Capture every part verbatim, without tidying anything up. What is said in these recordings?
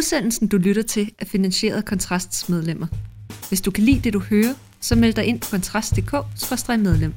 Udsendelsen, du lytter til, er finansieret af Kontrasts medlemmer. Hvis du kan lide det, du hører, så meld dig ind på kontrast punktum d k skråstreg medlem.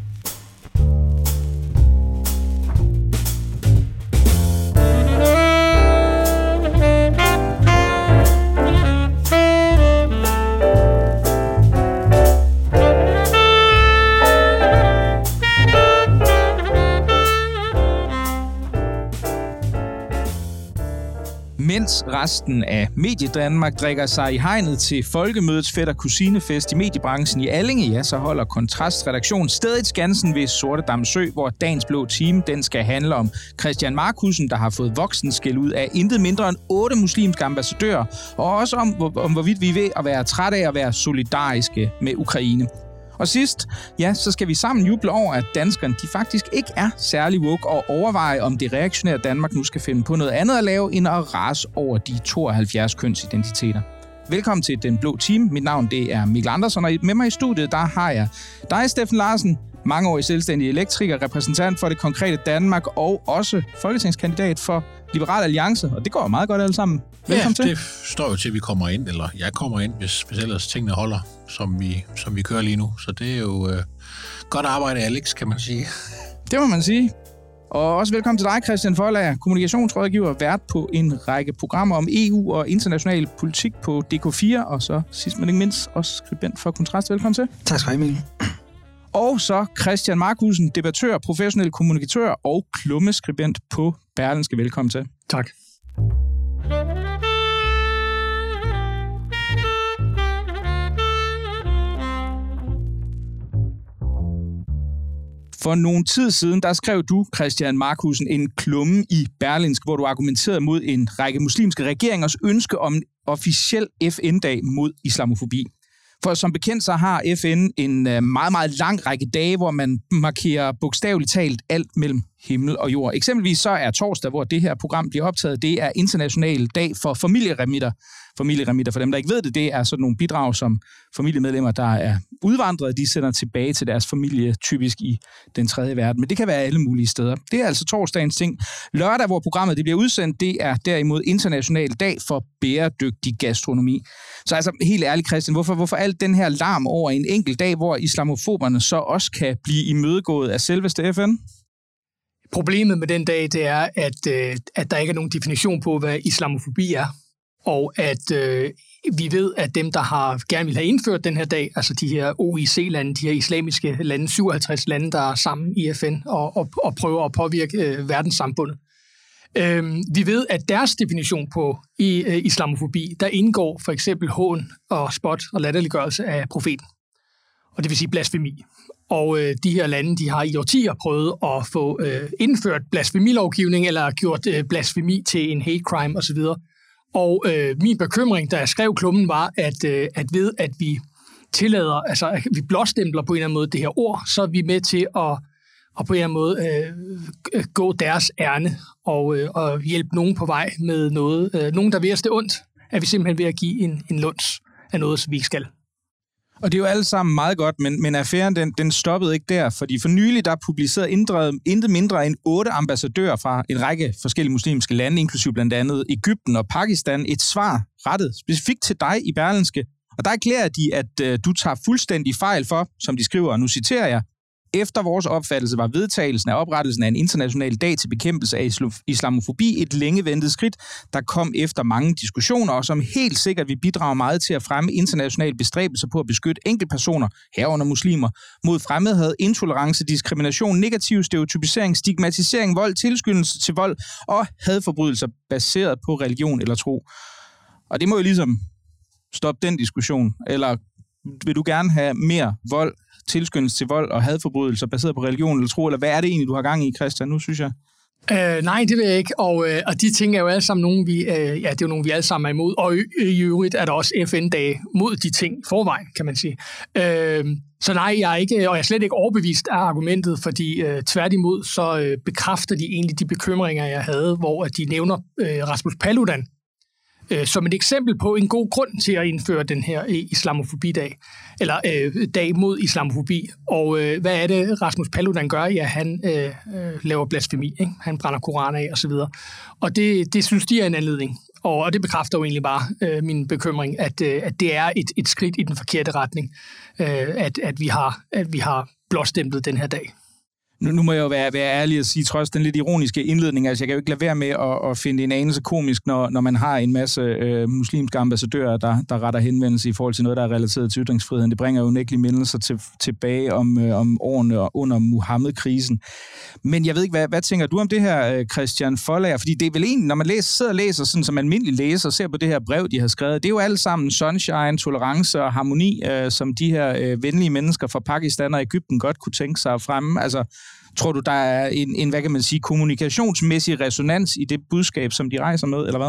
Mens resten af Mediedanmark drikker sig i hegnet til Folkemødets fætter kusinefest i mediebranchen i Allinge, ja, så holder Kontrast redaktion stadig Skansen ved Sortedam Sø, hvor dagens blå time den skal handle om Christian Marcussen, der har fået voksenskæld ud af intet mindre end otte muslimske ambassadører, og også om, hvor, om hvorvidt vi er ved at være trætte af at være solidariske med Ukraine. Og sidst, ja, så skal vi sammen juble over, at danskerne de faktisk ikke er særlig woke og overveje, om det reaktionære Danmark nu skal finde på noget andet at lave, end at rase over de tooghalvfjerds kønsidentiteter. Velkommen til Den Blå Time. Mit navn det er Mikkel Andersen, og med mig i studiet, der har jeg dig, Steffen Larsen, mangeårig selvstændig elektriker, repræsentant for Det Konkrete Danmark og også folketingskandidat for Liberal Alliance, og det går meget godt alle sammen. Velkommen ja, til. Det står jo til, at vi kommer ind, eller jeg kommer ind, hvis, hvis ellers tingene holder, som vi, som vi kører lige nu. Så det er jo øh, godt arbejde, Alex, kan man sige. Det må man sige. Og også velkommen til dig, Christian Forlager, kommunikationsrådgiver, vært på en række programmer om E U og international politik på D K fire, og så sidst men ikke mindst også skribent for Kontrast. Velkommen til. Tak skal du have, Mikkel. Og så Christian Marcussen, debattør, professionel kommunikatør og klummeskribent på Berlingske. Velkommen til. Tak. For nogle tid siden, der skrev du, Christian Marcussen, en klumme i Berlingske, hvor du argumenterede mod en række muslimske regeringers ønske om en officiel F N-dag mod islamofobi. For som bekendt så har F N en meget, meget lang række dage, hvor man markerer bogstaveligt talt alt mellem himmel og jord. Eksempelvis så er torsdag, hvor det her program bliver optaget, det er international dag for familieremitter. Familieremitter, for dem, der ikke ved det, det er sådan nogle bidrag, som familiemedlemmer, der er udvandret, de sender tilbage til deres familie, typisk i den tredje verden. Men det kan være alle mulige steder. Det er altså torsdagens ting. Lørdag, hvor programmet det bliver udsendt, det er derimod international dag for bæredygtig gastronomi. Så altså, helt ærligt, Christian, hvorfor, hvorfor alt den her larm over en enkelt dag, hvor islamofoberne så også kan blive imødegået af selveste F N? Problemet med den dag, det er, at, øh, at der ikke er nogen definition på, hvad islamofobi er. Og at øh, vi ved, at dem, der har gerne vil have indført den her dag, altså de her O I C-lande, de her islamiske lande, syvoghalvtreds lande, der er sammen i F N og, og, og prøver at påvirke øh, verdenssamfundet. Øh, vi ved, at deres definition på i, øh, islamofobi, der indgår for eksempel hån og spot og latterliggørelse af profeten. Og det vil sige blasfemi. Og øh, de her lande, de har i årtier prøvet at få øh, indført blasfemilovgivning eller gjort øh, blasfemi til en hate crime osv. Og øh, min bekymring, da jeg skrev klummen, var, at, øh, at ved at vi tillader, altså at vi blåstempler på en eller anden måde det her ord, så er vi med til at, at på en eller anden måde øh, gå deres ærne og, øh, og hjælpe nogen på vej med noget. Øh, nogen, der vil os det ondt, er vi simpelthen ved at give en, en luns af noget, som vi ikke skal. Og det er jo alle sammen meget godt, men, men affæren den, den stoppede ikke der, fordi for nylig der publicerede intet, intet mindre end otte ambassadører fra en række forskellige muslimske lande, inklusive blandt andet Egypten og Pakistan, et svar rettet specifikt til dig i Berlingske. Og der erklærer de, at øh, du tager fuldstændig fejl for, som de skriver, og nu citerer jeg, efter vores opfattelse var vedtagelsen af oprettelsen af en international dag til bekæmpelse af islamofobi et længe ventet skridt, der kom efter mange diskussioner, og som helt sikkert vil bidrage meget til at fremme internationale bestræbelser på at beskytte enkeltpersoner, herunder muslimer, mod fremmedhad, intolerance, diskrimination, negativ stereotypisering, stigmatisering, vold, tilskyndelse til vold og hadforbrydelser baseret på religion eller tro. Og det må jo ligesom stoppe den diskussion, eller vil du gerne have mere vold, tilskyndelse til vold og hadforbrydelser baseret på religion eller tro, eller hvad er det egentlig, du har gang i, Christian, nu synes jeg? Øh, nej, det vil jeg ikke, og, øh, og de ting er jo alle sammen nogen, vi, øh, ja, det er jo nogen, vi alle sammen er imod, og i, i øvrigt er der også F N-dage mod de ting forvejen, kan man sige. Øh, så nej, jeg er ikke, og jeg er slet ikke overbevist af argumentet, fordi øh, tværtimod så øh, bekræfter de egentlig de bekymringer, jeg havde, hvor de nævner øh, Rasmus Paludan øh, som et eksempel på en god grund til at indføre den her øh, islamofobi-dag, eller øh, dag mod islamofobi. Og øh, hvad er det, Rasmus Paludan gør? Ja, han øh, øh, laver blasfemi, ikke? Han brænder koraner af, og så videre. Og det, det synes de er en anledning. Og, og det bekræfter jo egentlig bare øh, min bekymring, at, øh, at det er et, et skridt i den forkerte retning, øh, at, at, vi har, at vi har blåstemplet den her dag. Nu, nu må jeg jo være, være ærlig og sige, trods den lidt ironiske indledning, altså jeg kan jo ikke lade være med at, at finde en anelse komisk, når, når man har en masse øh, muslimske ambassadører, der, der retter henvendelse i forhold til noget, der er relateret til ytringsfriheden. Det bringer jo unægtelige mindelser til, tilbage om, øh, om årene under Muhammed-krisen. Men jeg ved ikke, hvad, hvad tænker du om det her, Christian Foldager? Fordi det er vel egentlig, når man læser, sidder og læser, sådan som almindelig læser, og ser på det her brev, de har skrevet, det er jo alle sammen sunshine, tolerance og harmoni, øh, som de her øh, venlige mennesker fra Pakistan og Egypten godt kunne tænke sig at fremme. Altså, tror du, der er en, en, hvad kan man sige, kommunikationsmæssig resonans i det budskab, som de rejser med, eller hvad?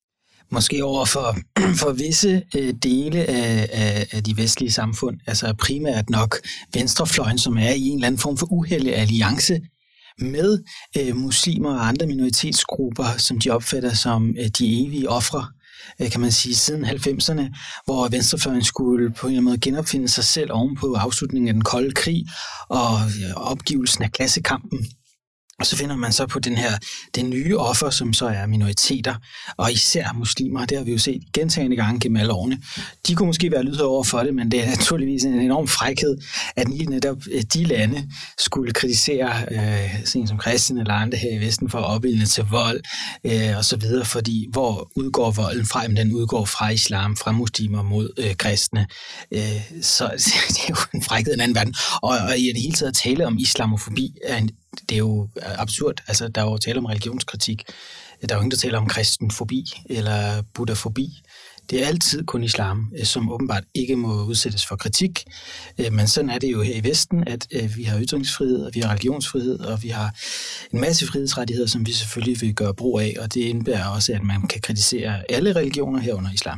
Måske over for, for visse øh, dele af, af, af de vestlige samfund, altså primært nok venstrefløjen, som er i en eller anden form for uheldig alliance med øh, muslimer og andre minoritetsgrupper, som de opfatter som øh, de evige ofre, øh, kan man sige, siden halvfemserne, hvor venstrefløjen skulle på en eller anden måde genopfinde sig selv ovenpå afslutningen af den kolde krig og øh, opgivelsen af klassekampen. Og så finder man så på den her, den nye offer, som så er minoriteter, og især muslimer. Det har vi jo set gentagne gange gennem alle årene. De kunne måske være lydhøre over for det, men det er naturligvis en enorm frækhed, at netop de lande skulle kritisere øh, sådan som kristne eller andre her i Vesten for at opildne til vold øh, og så videre, fordi hvor udgår volden fra? Jamen, den udgår fra islam, fra muslimer mod øh, kristne. Øh, så det er jo en frækhed i en anden verden. Og, og i det hele taget at tale om islamofobi er en det er jo absurd. Altså, der er jo tale om religionskritik. Der er jo ingen, der taler om kristenfobi eller buddhafobi. Det er altid kun islam, som åbenbart ikke må udsættes for kritik. Men sådan er det jo her i Vesten, at vi har ytringsfrihed, og vi har religionsfrihed, og vi har en masse frihedsrettigheder, som vi selvfølgelig vil gøre brug af, og det indebærer også, at man kan kritisere alle religioner herunder islam.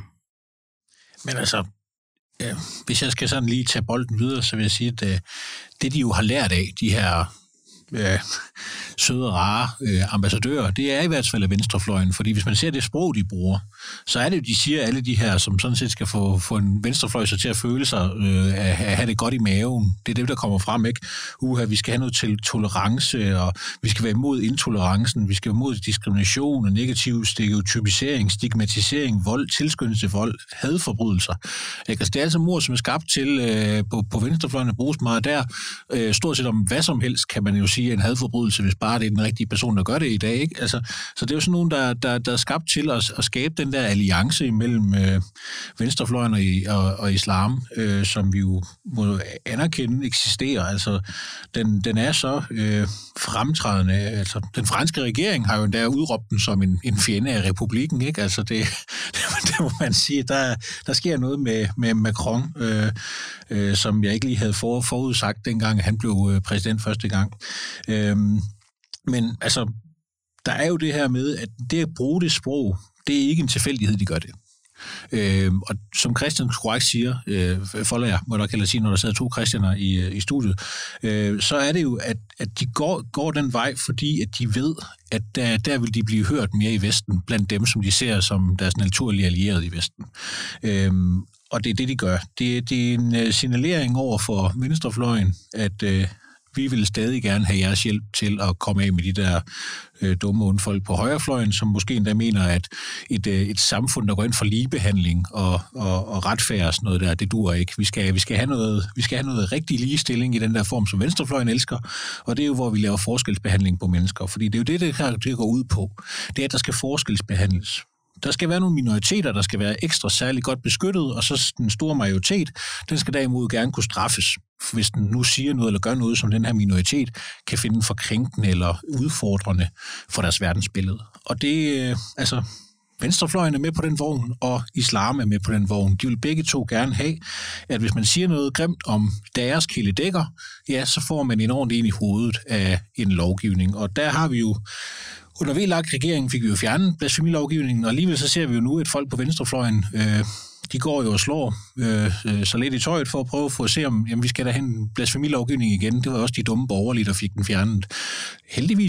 Men altså, ja, hvis jeg skal sådan lige tage bolden videre, så vil jeg sige, at det, de jo har lært af, de her Øh, søde og rare øh, ambassadører, det er i hvert fald af venstrefløjen, fordi hvis man ser det sprog, de bruger, så er det jo, de siger alle de her, som sådan set skal få, få en venstrefløj så til at føle sig, øh, at, at have det godt i maven. Det er det, der kommer frem, ikke? Uha, vi skal have noget til tolerance, og vi skal være imod intolerancen, vi skal være imod diskrimination og negativ stereotypisering, stigmatisering, vold, tilskyndelse til vold, hadforbrydelser. Ikke? Altså, det er altså ord, som er skabt til øh, på, på venstrefløjen at bruges meget der. Øh, stort set om hvad som helst, kan man jo sige, en hadforbrydelse, hvis bare det er den rigtige person, der gør det i dag. Ikke? Altså, så det er jo sådan nogen, der, der, der er skabt til at, at skabe den der alliance imellem øh, venstrefløjen og, og, og islam, øh, som vi jo må anerkende eksisterer. Altså, den, den er så øh, fremtrædende. Altså, den franske regering har jo endda udråbt den som en, en fjende af republikken. Ikke? Altså, det, det, det må man sige. Der, der sker noget med, med Macron, øh, øh, som jeg ikke lige havde for, forudsagt dengang, han blev præsident første gang. Øhm, men altså, der er jo det her med, at det at bruge det sprog, det er ikke en tilfældighed, de gør det. Øhm, og som Christian korrekt siger, øh, Foldager, må der kalde sige, når der sidder to Christianer i, i studiet, øh, så er det jo, at, at de går, går den vej, fordi at de ved, at der, der vil de blive hørt mere i Vesten, blandt dem, som de ser som deres naturlige allierede i Vesten. Øhm, og det er det, de gør. Det, det er en signalering over for venstrefløjen, at øh, vi vil stadig gerne have jeres hjælp til at komme af med de der øh, dumme onde folk på højrefløjen, som måske endda mener, at et, øh, et samfund, der går ind for ligebehandling og, og, og retfærd og sådan noget der, det duer ikke. Vi skal, vi skal have noget, vi skal have noget rigtig ligestilling i den der form, som venstrefløjen elsker, og det er jo, hvor vi laver forskelsbehandling på mennesker, fordi det er jo det, det, her, det går ud på. Det er, at der skal forskelsbehandles. Der skal være nogle minoriteter, der skal være ekstra særligt godt beskyttet, og så den store majoritet, den skal derimod gerne kunne straffes, hvis den nu siger noget eller gør noget, som den her minoritet kan finde for krænkende eller udfordrende for deres verdensbillede. Og det, altså, venstrefløjen er med på den vogn, og islam er med på den vogn. De vil begge to gerne have, at hvis man siger noget grimt om deres kæledækker, ja, så får man enormt ind i hovedet af en lovgivning. Og der har vi jo under V L A K-regeringen fik vi jo fjernet blasfemilovgivningen, og alligevel så ser vi jo nu et folk på venstrefløjen, øh, de går jo og slår øh, så lidt i tøjet for at prøve for at se, om jamen, vi skal da have en blasfemilovgivning igen. Det var også de dumme borgerlige, der fik den fjernet. Heldigvis dog,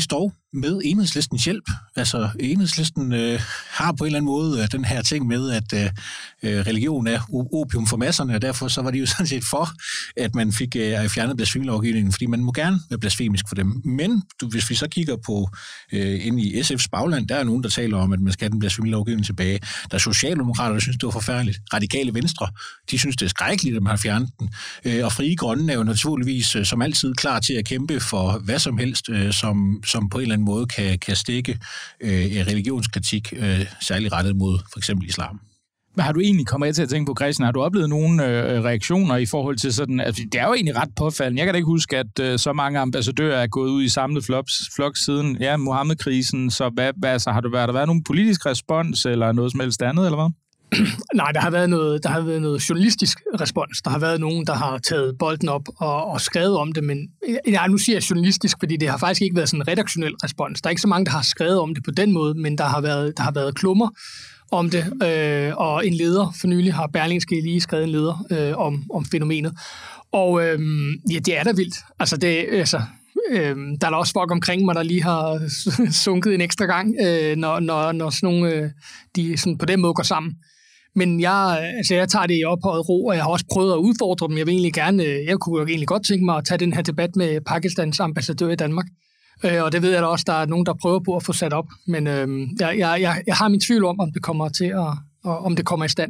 med Enhedslistens hjælp. Altså, Enhedslisten øh, har på en eller anden måde øh, den her ting med, at øh, religion er opium for masserne, og derfor så var de jo sådan set for, at man fik øh, fjernet blasfemilovgivningen, fordi man må gerne være blasfemisk for dem. Men du, hvis vi så kigger på øh, ind i S F's bagland, der er nogen, der taler om, at man skal have den blasfemilovgivning tilbage. Der er socialdemokrater, der synes, det var forfærdeligt. Radikale Venstre, de synes, det er skrækkeligt, at man har fjernet den. Øh, og Frie Grønne er jo naturligvis øh, som altid klar til at kæmpe for hvad som helst, øh, som, som på en eller anden måde kan, kan stikke øh, religionskritik, øh, særligt rettet mod for eksempel islam. Men har du egentlig kommet til at tænke på, Christian, har du oplevet nogle øh, reaktioner i forhold til sådan, altså det er jo egentlig ret påfaldende. Jeg kan da ikke huske, at øh, så mange ambassadører er gået ud i samlet floks, flok siden ja, Mohammed-krisen, så hvad, hvad, så har der været, der været nogen politisk respons eller noget som helst andet, eller hvad? Nej, der har været noget, der har været noget journalistisk respons. Der har været nogen, der har taget bolden op og, og skrevet om det, men ja, nu siger jeg journalistisk, fordi det har faktisk ikke været sådan en redaktionel respons. Der er ikke så mange, der har skrevet om det på den måde, men der har været, der har været klummer om det, øh, og en leder for nylig har Berlingske lige skrevet en leder øh, om, om fænomenet. Og øh, ja, det er da vildt. Altså, det, altså øh, der er der også folk omkring mig, der lige har sunket en ekstra gang, øh, når, når, når sådan nogle, øh, de sådan på den måde går sammen. Men jeg, altså jeg tager det i ophøjet ro, og jeg har også prøvet at udfordre dem. Jeg vil egentlig gerne, jeg kunne egentlig godt tænke mig at tage den her debat med Pakistans ambassadør i Danmark. Øh, og det ved jeg da også, der er nogen, der prøver på at få sat op. Men øh, jeg, jeg, jeg har min tvivl om, om det kommer til at, om det kommer i stand.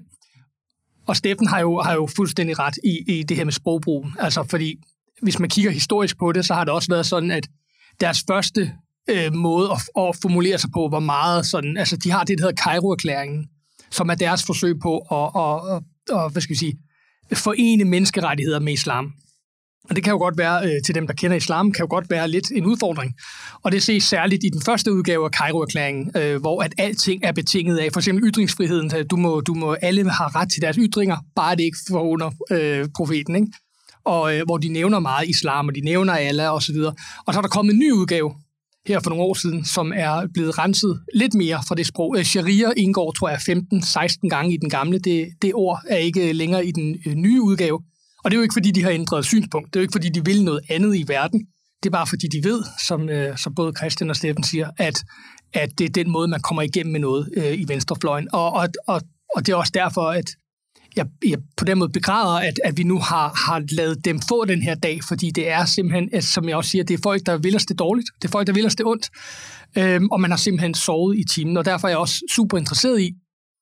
Og Steffen har jo, har jo fuldstændig ret i, i det her med sprogbrugen. Altså fordi, hvis man kigger historisk på det, så har det også været sådan, at deres første øh, måde at, at formulere sig på, var meget sådan, altså de har det, der hedder Kairo-erklæringen, som er deres forsøg på at, at, at, at hvad skal vi sige, forene menneskerettigheder med islam. Og det kan jo godt være, øh, til dem, der kender islam, kan jo godt være lidt en udfordring. Og det ses særligt i den første udgave af Kairo-erklæringen, øh, hvor at alting er betinget af, for eksempel ytringsfriheden. Du må, du må alle have ret til deres ytringer, bare det ikke får under øh, profeten, ikke? Og øh, hvor de nævner meget islam, og de nævner Allah og så videre. Og så er der kommet en ny udgave her for nogle år siden, som er blevet renset lidt mere fra det sprog. Sharia indgår, tror jeg, femten seksten gange i den gamle. Det, det ord er ikke længere i den øh, nye udgave. Og det er jo ikke, fordi de har ændret synspunkt. Det er jo ikke, fordi de vil noget andet i verden. Det er bare, fordi de ved, som, øh, som både Christian og Steffen siger, at, at det er den måde, man kommer igennem med noget øh, i venstrefløjen. Og, og, og, og det er også derfor, at jeg, jeg på den måde begræder, at, at vi nu har, har lavet dem få den her dag, fordi det er simpelthen, at, som jeg også siger, det er folk, der vil os det dårligt. Det er folk, der vil os det ondt. Øhm, og man har simpelthen sovet i timen. Og derfor er jeg også super interesseret i,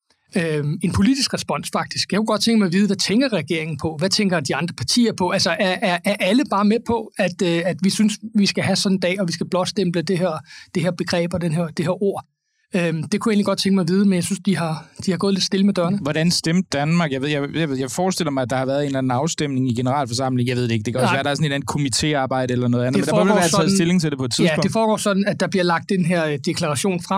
Øhm, en politisk respons faktisk. Jeg kunne godt tænke mig at vide, hvad tænker regeringen på? Hvad tænker de andre partier på? Altså er, er, er alle bare med på, at, øh, at vi synes, vi skal have sådan en dag, og vi skal blåstemple det her, det her begreb og den her, det her ord? Øhm, det kunne jeg egentlig godt tænke mig at vide, men jeg synes, de har, de har gået lidt stille med dørene. Hvordan stemte Danmark? Jeg, ved, jeg, jeg, jeg forestiller mig, at der har været en eller anden afstemning i generalforsamlingen. Jeg ved det ikke. Det kan også Nej. være, at der er sådan en eller anden komitéarbejde eller noget andet. Det men der må være taget stilling til det på et tidspunkt. Ja, det foregår sådan, at der bliver lagt den her deklaration frem.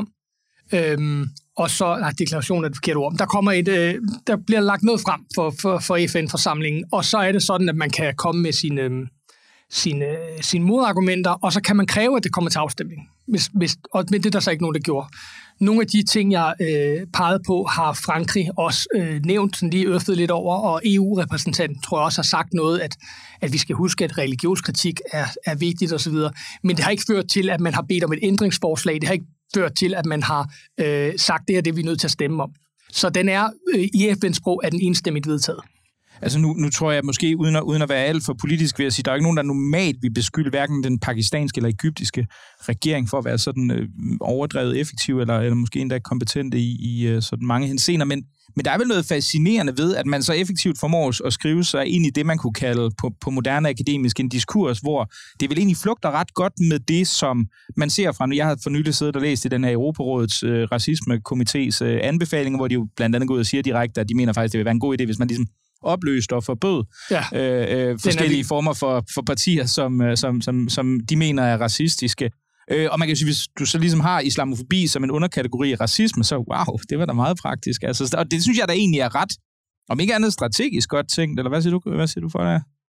Øhm, og så, nej, deklaration er det forkerte ord, der kommer et, øh, der bliver lagt noget frem for, for, for F N-forsamlingen, og så er det sådan, at man kan komme med sine, øh, sine, sine modargumenter, og så kan man kræve, at det kommer til afstemning. Hvis, hvis, og men det er der så ikke nogen, der gjorde. Nogle af de ting, jeg øh, pegede på, har Frankrig også øh, nævnt, sådan lige øftet lidt over, og E U-repræsentanten tror jeg også har sagt noget, at, at vi skal huske, at religionskritik er, er vigtigt osv., men det har ikke ført til, at man har bedt om et ændringsforslag, det har ikke ført til, at man har øh, sagt, det her det er vi nødt til at stemme om. Så den er, øh, i F N-sprog, er den enstemmigt vedtaget. Altså nu, nu tror jeg måske, uden at, uden at være alt for politisk, vil jeg sige, der er ikke nogen, der normalt vil beskylde hverken den pakistanske eller egyptiske regering for at være sådan øh, overdrevet effektiv, eller, eller måske endda kompetente i, i øh, sådan mange henseender, men, men der er vel noget fascinerende ved, at man så effektivt formår at skrive sig ind i det, man kunne kalde på, på moderne akademisk en diskurs, hvor det vel egentlig flugter ret godt med det, som man ser fra, jeg har for nylig siddet og læst i den her Europarådets øh, racismekomités øh, anbefalinger, hvor de jo blandt andet går ud og siger direkte, at de mener faktisk, det vil være en god idé, hvis man ligesom opløst og forbød ja. øh, øh, forskellige former for, for partier, som, som, som, som de mener er racistiske. Øh, og man kan sige, hvis du så ligesom har islamofobi som en underkategori af racisme, så wow, det var da meget praktisk. Altså, og det synes jeg da egentlig er ret, om ikke andet strategisk godt tænkt, eller hvad siger du, hvad siger du for det?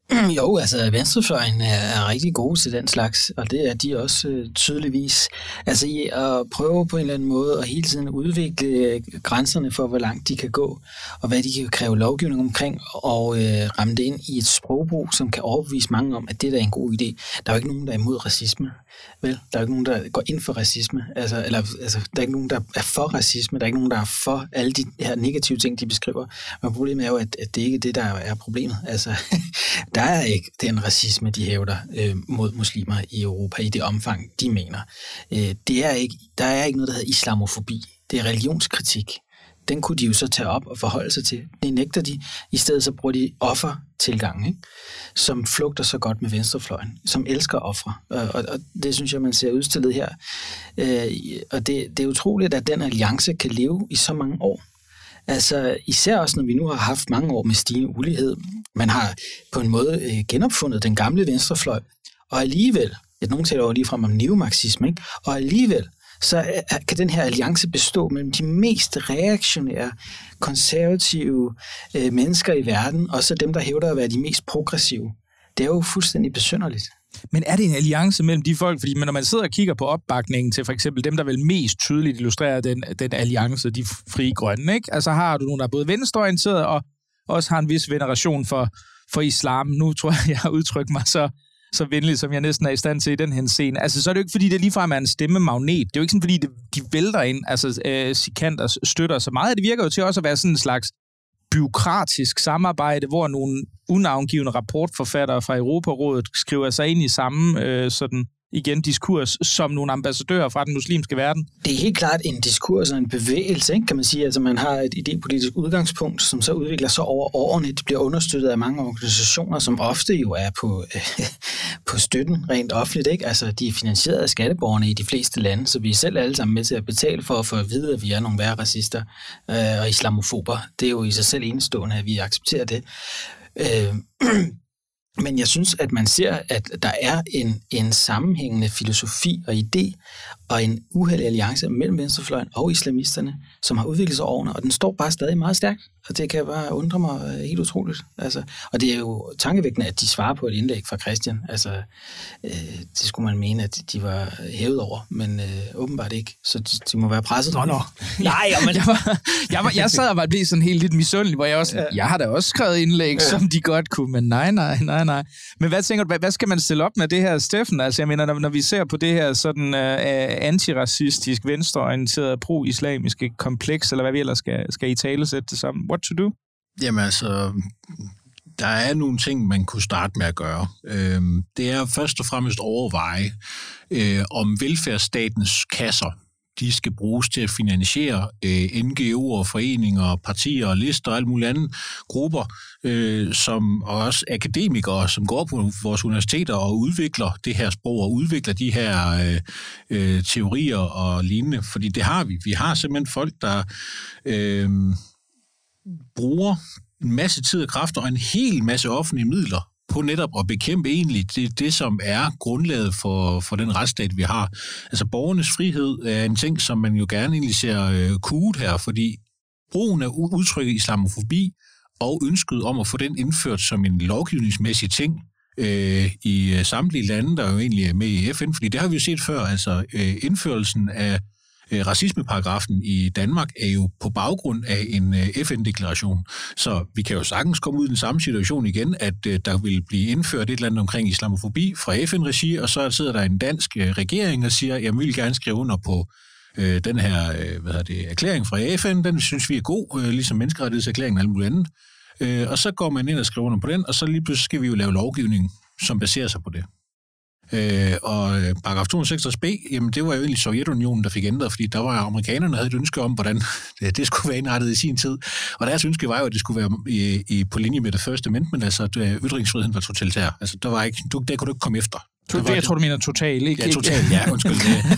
Jo, altså venstrefløjen er, er rigtig gode til den slags, og det er de også øh, tydeligvis. Altså i at prøve på en eller anden måde at hele tiden udvikle grænserne for, hvor langt de kan gå, og hvad de kan kræve lovgivning omkring, og øh, ramme det ind i et sprogbrug, som kan overbevise mange om, at det der er en god idé. Der er jo ikke nogen, der er imod racisme, vel? Der er jo ikke nogen, der går ind for racisme, altså, eller altså, der er ikke nogen, der er for racisme, der er ikke nogen, der er for alle de her negative ting, de beskriver. Men problemet er jo, at, at det ikke er det, der er problemet. Altså, der er ikke den racisme, de hævder øh, mod muslimer i Europa i det omfang, de mener. Øh, det er ikke, der er ikke noget, der hedder islamofobi. Det er religionskritik. Den kunne de jo så tage op og forholde sig til. Det nægter de. I stedet så bruger de offertilgangen, ikke? Som flugter så godt med venstrefløjen, som elsker ofre. Og, og, og det synes jeg, man ser udstillet her. Øh, og det, det er utroligt, at den alliance kan leve i så mange år. Altså især også, når vi nu har haft mange år med stigende ulighed. Man har på en måde øh, genopfundet den gamle venstrefløj, og alligevel, at nogen taler over lige frem om neomarxisme, ikke? Og alligevel, så kan den her alliance bestå mellem de mest reaktionære, konservative øh, mennesker i verden, og så dem, der hævder at være de mest progressive. Det er jo fuldstændig besynderligt. Men er det en alliance mellem de folk? Fordi når man sidder og kigger på opbakningen til for eksempel dem, der vel mest tydeligt illustrerer den, den alliance, de frie grønne, ikke? Altså har du nogen, der er både venstreorienteret og også har en vis veneration for, for islam. Nu tror jeg, jeg har udtrykt mig så, så venligt, som jeg næsten er i stand til i den her scene. Altså så er det jo ikke, fordi det ligefrem er en stemmemagnet. Det er jo ikke sådan, fordi det, de vælter ind, altså øh, sikanter støtter så meget. Det virker jo til også at være sådan en slags bureaukratisk samarbejde, hvor nogle unavngivende rapportforfattere fra Europarådet skriver sig ind i samme øh, sådan igen diskurs som nogle ambassadører fra den muslimske verden. Det er helt klart en diskurs og en bevægelse, ikke, kan man sige. Altså man har et idépolitisk udgangspunkt, som så udvikler sig over årene. Det bliver understøttet af mange organisationer, som ofte jo er på, øh, på støtten rent offentligt, ikke? Altså de er finansieret af skatteborgerne i de fleste lande, så vi er selv alle sammen med til at betale for at få at vide, at vi er nogle værre racister øh, og islamofober. Det er jo i sig selv enestående, at vi accepterer det. Øh, Men jeg synes, at man ser, at der er en, en sammenhængende filosofi og idé og en uheldig alliance mellem venstrefløjen og islamisterne, som har udviklet sig over, og den står bare stadig meget stærkt, og det kan bare undre mig helt utroligt. Altså, og det er jo tankevækkende, at de svarer på et indlæg fra Christian. Altså, øh, det skulle man mene, at de var hævet over, men øh, åbenbart ikke, så de, de må være presset. Nå, nå. Nej, men jeg, var, jeg, var, jeg sad og var blevet sådan helt lidt misundelig, hvor jeg også, jeg har da også skrevet indlæg, ja, som de godt kunne, men nej, nej, nej, nej. Men hvad tænker du, hvad, hvad skal man stille op med det her, Steffen? Altså, jeg mener, når, når vi ser på det her sådan uh, antiracistisk, venstreorienteret, pro-islamiske kompleks, eller hvad vi ellers skal, skal i tale sætte det sammen. What to do? Jamen altså, der er nogle ting, man kunne starte med at gøre. Øhm, det er først og fremmest overveje, øh, om velfærdsstatens kasser, de skal bruges til at finansiere øh, N G O'er, foreninger, partier og lister og alle mulige andre grupper, øh, som og også akademikere, som går på vores universiteter og udvikler det her sprog og udvikler de her øh, øh, teorier og lignende. Fordi det har vi. Vi har simpelthen folk, der øh, bruger en masse tid og kræfter og en hel masse offentlige midler på netop at bekæmpe egentlig det, det som er grundlaget for, for den retsstat, vi har. Altså borgernes frihed er en ting, som man jo gerne egentlig ser øh, kuget her, fordi brugen af udtrykket islamofobi og ønsket om at få den indført som en lovgivningsmæssig ting øh, i samtlige lande, der jo egentlig er med i F N, fordi det har vi jo set før, altså øh, indførelsen af racismeparagrafen i Danmark er jo på baggrund af en F N-deklaration. Så vi kan jo sagtens komme ud i den samme situation igen, at der vil blive indført et eller andet omkring islamofobi fra F N-regi, og så sidder der en dansk regering og siger, jeg vil gerne skrive under på øh, den her øh, hvad hedder det, erklæring fra F N, den synes vi er god, øh, ligesom menneskerettighedserklæringen og alt muligt andet. Øh, og så går man ind og skriver under på den, og så lige pludselig skal vi jo lave lovgivning, som baserer sig på det. Øh, og paragraf to hundrede og seksogtres b, jamen det var jo egentlig Sovjetunionen, der fik ændret, fordi der var amerikanerne, der havde et ønske om, hvordan det, det skulle være indrettet i sin tid. Og deres ønske var jo, at det skulle være i, i, på linje med det første amendment, altså at ytringsfriheden var totalitær. Altså der var ikke, du, der kunne du ikke komme efter. Det, det jeg tror, du mener total, ikke? Ja, total, ja, undskyld.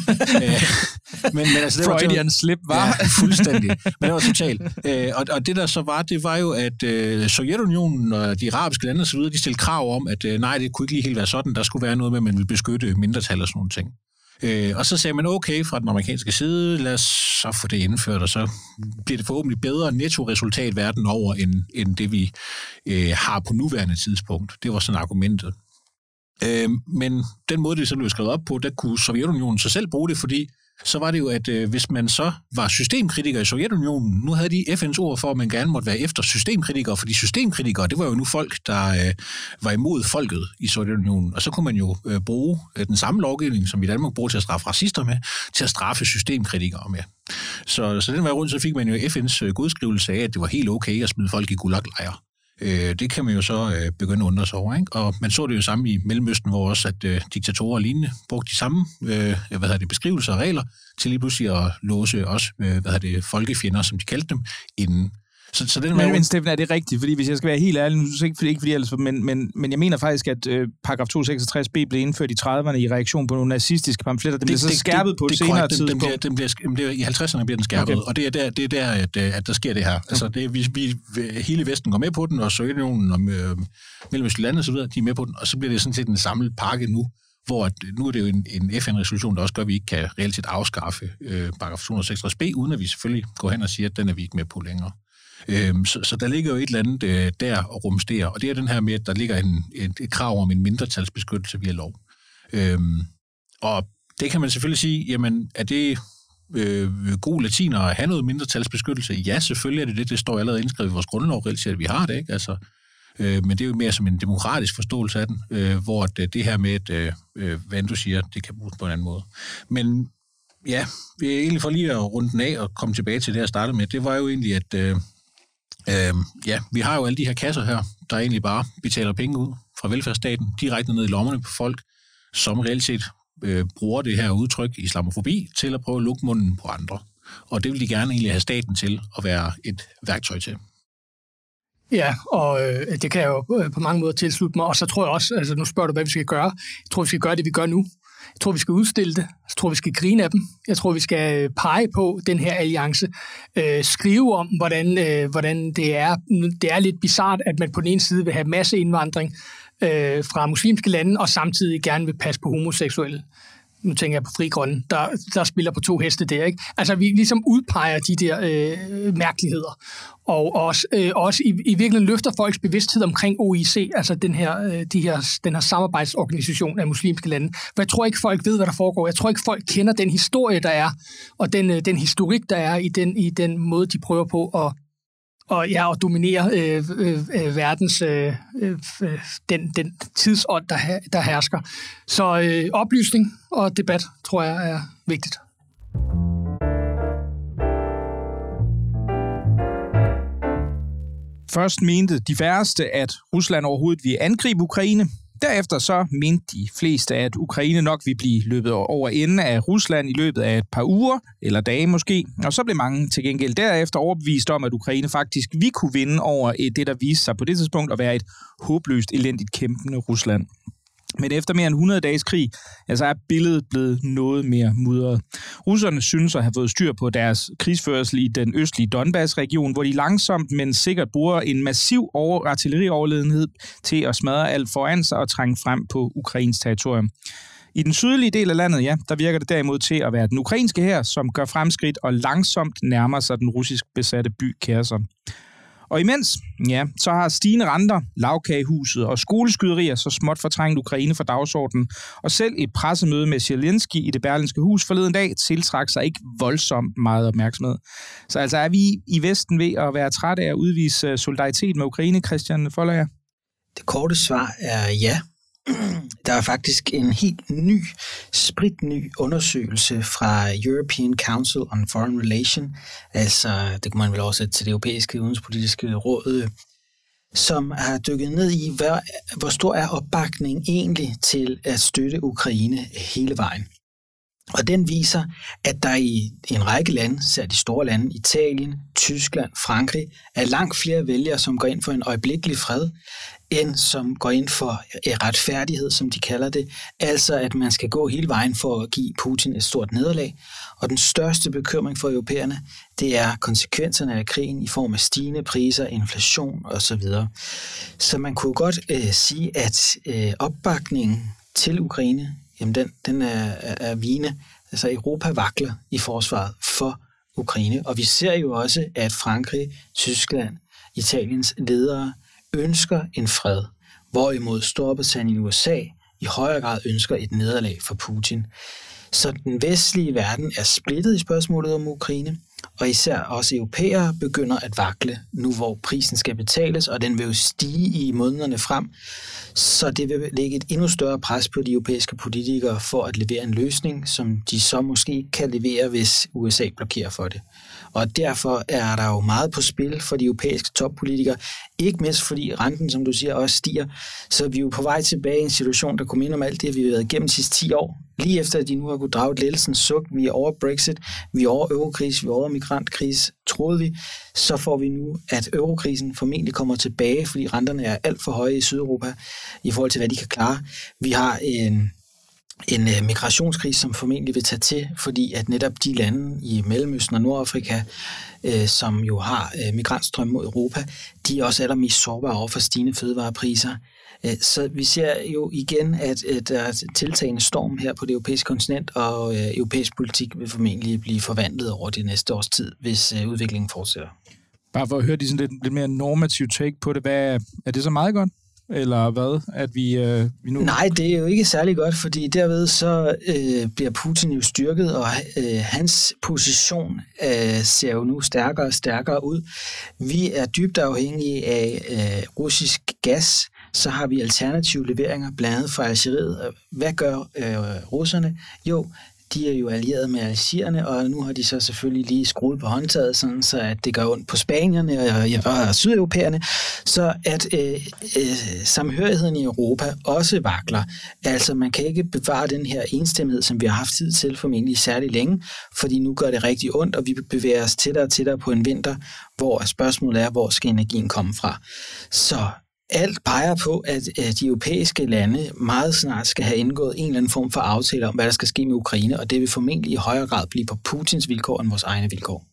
men, men altså, det Freudian slip, var. Ja, fuldstændig. Men det var totalt. Og, og det der så var, det var jo, at uh, Sovjetunionen og de arabiske lande og så videre, de stillede krav om, at uh, nej, det kunne ikke lige helt være sådan. Der skulle være noget med, at man ville beskytte mindretal og sådan nogle ting. Øh, og så sagde man, okay, fra den amerikanske side, lad os så få det indført, og så bliver det forhåbentlig bedre nettoresultat verden over, end, end det vi øh, har på nuværende tidspunkt. Det var sådan argumentet. Øh, men den måde, det så blev skrevet op på, der kunne Sovjetunionen sig selv bruge det, fordi så var det jo, at øh, hvis man så var systemkritiker i Sovjetunionen, nu havde de F N's ord for, at man gerne måtte være efter systemkritikere, fordi systemkritikere, det var jo nu folk, der øh, var imod folket i Sovjetunionen, og så kunne man jo øh, bruge øh, den samme lovgivning, som i Danmark bruger til at straffe racister med, til at straffe systemkritikere med. Så, så den vej rundt, så fik man jo F N's øh, godskrivelse af, at det var helt okay at smide folk i gulaglejre. Øh, det kan man jo så øh, begynde at undre sig over, ikke? Og man så det jo samme i Mellemøsten, hvor også at øh, diktatorer og lignende brugte de samme øh, hvad hedder det, beskrivelser og regler til lige pludselig at låse også øh, hvad hedder det, folkefjender, som de kaldte dem, inden. Så, så den men, jo... men Steffen, er det rigtigt? Fordi hvis jeg skal være helt ærlig, nu så ikke, ikke fordi ellers, men, men, men jeg mener faktisk, at øh, paragraf to seksogtres b blev indført i trediverne i reaktion på nogle nazistiske pamfletter. Den blev så skærpet det, på et senere tidspunkt. Den, den bliver, den bliver, den bliver, I halvtredserne bliver den skærpet, okay. Og det er der, det er der at, at der sker det her. Okay. Altså, det er, vi, vi, hele Vesten går med på den, og Sovjetunionen og øh, Mellemøstlige lande og så videre, de er med på den, og så bliver det sådan set en samlet pakke nu, hvor at, nu er det jo en, en F N-resolution, der også gør, at vi ikke kan reelt set afskaffe øh, paragraf to seksogtres b, uden at vi selvfølgelig går hen og siger, at den er vi ikke med på længere. Øhm, så, så der ligger jo et eller andet øh, der og rumsterer, og det er den her med, at der ligger en, et, et krav om en mindretalsbeskyttelse via lov. Øhm, og det kan man selvfølgelig sige, jamen er det øh, god latiner at have noget mindretalsbeskyttelse? Ja, selvfølgelig er det det, det står allerede indskrevet i vores grundlov, reelt set, at vi har det, ikke? Altså, øh, men det er jo mere som en demokratisk forståelse af den, øh, hvor det, det her med, at, øh, hvad du siger, det kan bruges på en anden måde. Men ja, vi er egentlig for lige at runde den af og komme tilbage til det, jeg startede med, det var jo egentlig, at øh, Øh, ja, vi har jo alle de her kasser her, der egentlig bare betaler penge ud fra velfærdsstaten, direkte ned i lommerne på folk, som reelt set øh, bruger det her udtryk islamofobi til at prøve at lukke munden på andre. Og det vil de gerne egentlig have staten til at være et værktøj til. Ja, og øh, det kan jeg jo på mange måder tilslutte mig. Og så tror jeg også, altså nu spørger du, hvad vi skal gøre. Jeg tror, vi skal gøre det, vi gør nu. Jeg tror, vi skal udstille det. Jeg tror, vi skal grine af dem. Jeg tror, vi skal pege på den her alliance. Øh, skrive om, hvordan, øh, hvordan det er. Det er lidt bizart, at man på den ene side vil have masse indvandring øh, fra muslimske lande, og samtidig gerne vil passe på homoseksuelle. Nu tænker jeg på Fri Grønne, der, der spiller på to heste der, ikke? Altså, vi ligesom udpeger de der øh, mærkeligheder, og også, øh, også i, i virkeligheden løfter folks bevidsthed omkring O I C, altså den her, øh, de her, den her samarbejdsorganisation af muslimske lande. For jeg tror ikke, folk ved, hvad der foregår. Jeg tror ikke, folk kender den historie, der er, og den, øh, den historik, der er i den, i den måde, de prøver på at og ja, at dominere øh, øh, verdens øh, øh, den, den tidsånd, der, der hersker. Så øh, oplysning og debat, tror jeg, er vigtigt. Først mente de færreste, at Rusland overhovedet ville angribe Ukraine. Derefter så mente de fleste, at Ukraine nok ville blive løbet over ende af Rusland i løbet af et par uger, eller dage måske. Og så blev mange til gengæld derefter overbevist om, at Ukraine faktisk vi kunne vinde over det, der viste sig på det tidspunkt at være et håbløst, elendigt kæmpende Rusland. Men efter mere end hundrede dages krig, altså er billedet blevet noget mere mudret. Russerne synes at have fået styr på deres krigsførsel i den østlige Donbass-region, hvor de langsomt, men sikkert bruger en massiv over- artillerioverledenhed til at smadre alt foran sig og trænge frem på Ukrains territorium. I den sydlige del af landet, ja, der virker det derimod til at være den ukrainske hær, som gør fremskridt og langsomt nærmer sig den russisk besatte by Kherson. Og imens, ja, så har stigende renter, lavkagehuset og skoleskyderier så småt fortrængt Ukraine fra dagsordenen, og selv et pressemøde med Zelensky i det Berlinske Hus forleden dag tiltrak sig ikke voldsomt meget opmærksomhed. Så altså er vi i Vesten ved at være trætte af at udvise solidaritet med Ukraine, Christian Foldager? Det korte svar er ja. Der er faktisk en helt ny, spritny undersøgelse fra European Council on Foreign Relations, altså det kunne man vel oversætte til det europæiske udenrigspolitiske råd, som har dykket ned i, hvor, hvor stor er opbakningen egentlig til at støtte Ukraine hele vejen. Og den viser, at der i en række lande, særligt de store lande, Italien, Tyskland, Frankrig, er langt flere vælgere, som går ind for en øjeblikkelig fred, end som går ind for retfærdighed, som de kalder det. Altså, at man skal gå hele vejen for at give Putin et stort nederlag. Og den største bekymring for europæerne, det er konsekvenserne af krigen i form af stigende priser, inflation osv. Så man kunne godt øh, sige, at øh, opbakningen til Ukraine jamen den, den er, er, er vigende. Altså Europa vakler i forsvaret for Ukraine, og vi ser jo også, at Frankrig, Tyskland, Italiens ledere ønsker en fred, hvorimod Storbritannien og U S A i højere grad ønsker et nederlag for Putin. Så den vestlige verden er splittet i spørgsmålet om Ukraine, og især også europæere begynder at vakle, nu hvor prisen skal betales, og den vil jo stige i månederne frem. Så det vil lægge et endnu større pres på de europæiske politikere for at levere en løsning, som de så måske kan levere, hvis U S A blokerer for det. Og derfor er der jo meget på spil for de europæiske toppolitikere, ikke mindst fordi renten, som du siger, også stiger. Så vi er jo på vej tilbage i en situation, der kunne minde om alt det, vi har været igennem de sidste ti år. Lige efter, at de nu har kunnet drage et lettelsens suk, vi er over Brexit, vi er over eurokris, vi er over migrantkris, troede vi, så får vi nu, at eurokrisen formentlig kommer tilbage, fordi renterne er alt for høje i Sydeuropa i forhold til, hvad de kan klare. Vi har en en migrationskrise, som formentlig vil tage til, fordi at netop de lande i Mellemøsten og Nordafrika, øh, som jo har øh, migrantstrøm mod Europa, de er også allermest sårbare over for stigende fødevarepriser. Øh, så vi ser jo igen, at, at der er tiltagende storm her på det europæiske kontinent, og øh, europæisk politik vil formentlig blive forvandlet over det næste års tid, hvis øh, udviklingen fortsætter. Bare for at høre de sådan lidt, lidt mere normative take på det, hvad, er det så meget godt? Eller hvad, at vi, øh, vi nu... Nej, det er jo ikke særlig godt, fordi derved så øh, bliver Putin jo styrket, og øh, hans position øh, ser jo nu stærkere og stærkere ud. Vi er dybt afhængige af øh, russisk gas, så har vi alternative leveringer, blandt andet fra Algeriet. Hvad gør øh, russerne? Jo, de er jo allieret med algerierne, og nu har de så selvfølgelig lige skruet på håndtaget, sådan så at det gør ondt på spanierne og, og, og sydeuropæerne, så at øh, øh, samhørigheden i Europa også vakler. Altså man kan ikke bevare den her enstemmighed, som vi har haft tid til formentlig særlig længe, fordi nu gør det rigtig ondt, og vi bevæger os tættere og tættere på en vinter, hvor spørgsmålet er, hvor skal energien komme fra. Så alt peger på, at de europæiske lande meget snart skal have indgået en eller anden form for aftale om, hvad der skal ske med Ukraine, og det vil formentlig i højere grad blive på Putins vilkår end vores egne vilkår.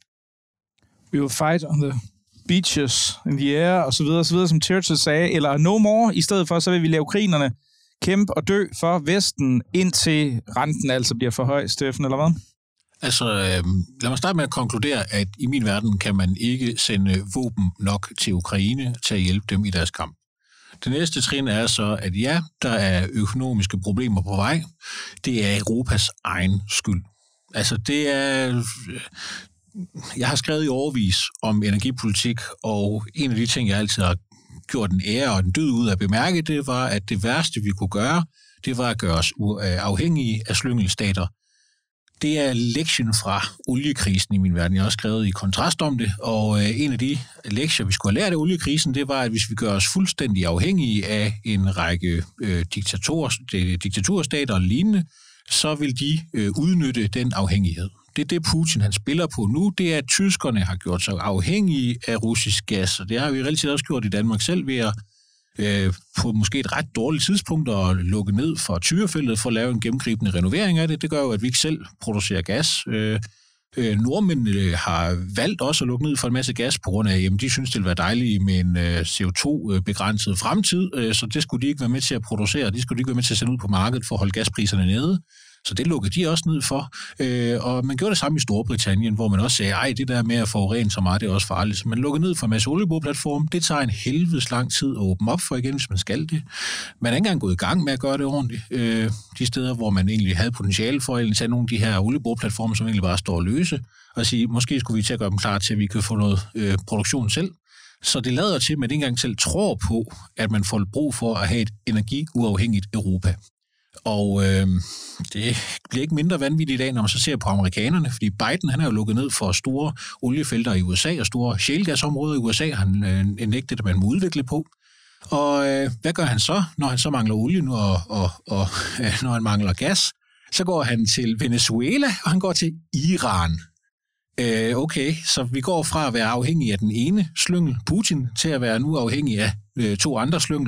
We will fight on the beaches, in the air, og så videre, og så videre, som Churchill sagde, eller no more. I stedet for, så vil vi lade ukrainerne kæmpe og dø for Vesten, indtil renten altså bliver for høj, Steffen, eller hvad? Altså, øh, lad mig starte med at konkludere, at i min verden kan man ikke sende våben nok til Ukraine til at hjælpe dem i deres kamp. Det næste trin er så, at ja, der er økonomiske problemer på vej. Det er Europas egen skyld. Altså, det er... Jeg har skrevet i årevis om energipolitik, og en af de ting, jeg altid har gjort en ære og en dyd ud af at bemærke, det var, at det værste, vi kunne gøre, det var at gøre os afhængige af slyngelstater. Det er lektien fra oliekrisen i min verden. Jeg har også skrevet i kontrast om det, og øh, en af de lektier, vi skulle have lært af oliekrisen, det var, at hvis vi gør os fuldstændig afhængige af en række øh, diktatorer, diktaturstater og lignende, så vil de øh, udnytte den afhængighed. Det er det, Putin han spiller på nu, det er, at tyskerne har gjort sig afhængige af russisk gas, og det har vi relativt også gjort i Danmark selv ved at øh, på måske et ret dårligt tidspunkt at lukke ned for Tyrefeltet for at lave en gennemgribende renovering af det. Det gør jo, at vi ikke selv producerer gas. Øh, øh, nordmændene har valgt også at lukke ned for en masse gas på grund af, at de synes, det ville være dejligt med en øh, C O to begrænset fremtid, øh, så det skulle de ikke være med til at producere. De skulle de ikke være med til at sende ud på markedet for at holde gaspriserne nede. Så det lukkede de også ned for. Øh, og man gjorde det samme i Storbritannien, hvor man også sagde, ej, det der med at forurene så meget, det er også farligt. Så man lukkede ned for en masse olieboreplatforme. Det tager en helvedes lang tid at åbne op for igen, hvis man skal det. Man er ikke engang gået i gang med at gøre det ordentligt. Øh, de steder, hvor man egentlig havde potentiale for at tage nogle af de her olieboreplatforme, som egentlig bare står løse, og sige, måske skulle vi til at gøre dem klar til, at vi kan få noget øh, produktion selv. Så det lader til, at man ikke engang selv tror på, at man får brug for at have et energiuafhængigt Europa. Og øh, det bliver ikke mindre vanvittigt i dag, når man så ser på amerikanerne, fordi Biden han er jo lukket ned for store oliefelter i U S A og store shalegasområder i U S A, han øh, nægtet, at man må udvikle på. Og øh, hvad gør han så, når han så mangler olie nu, og, og, og øh, når han mangler gas? Så går han til Venezuela, og han går til Iran. Øh, okay, så vi går fra at være afhængige af den ene slyngel, Putin, til at være nu afhængige af øh, to andre slyngler.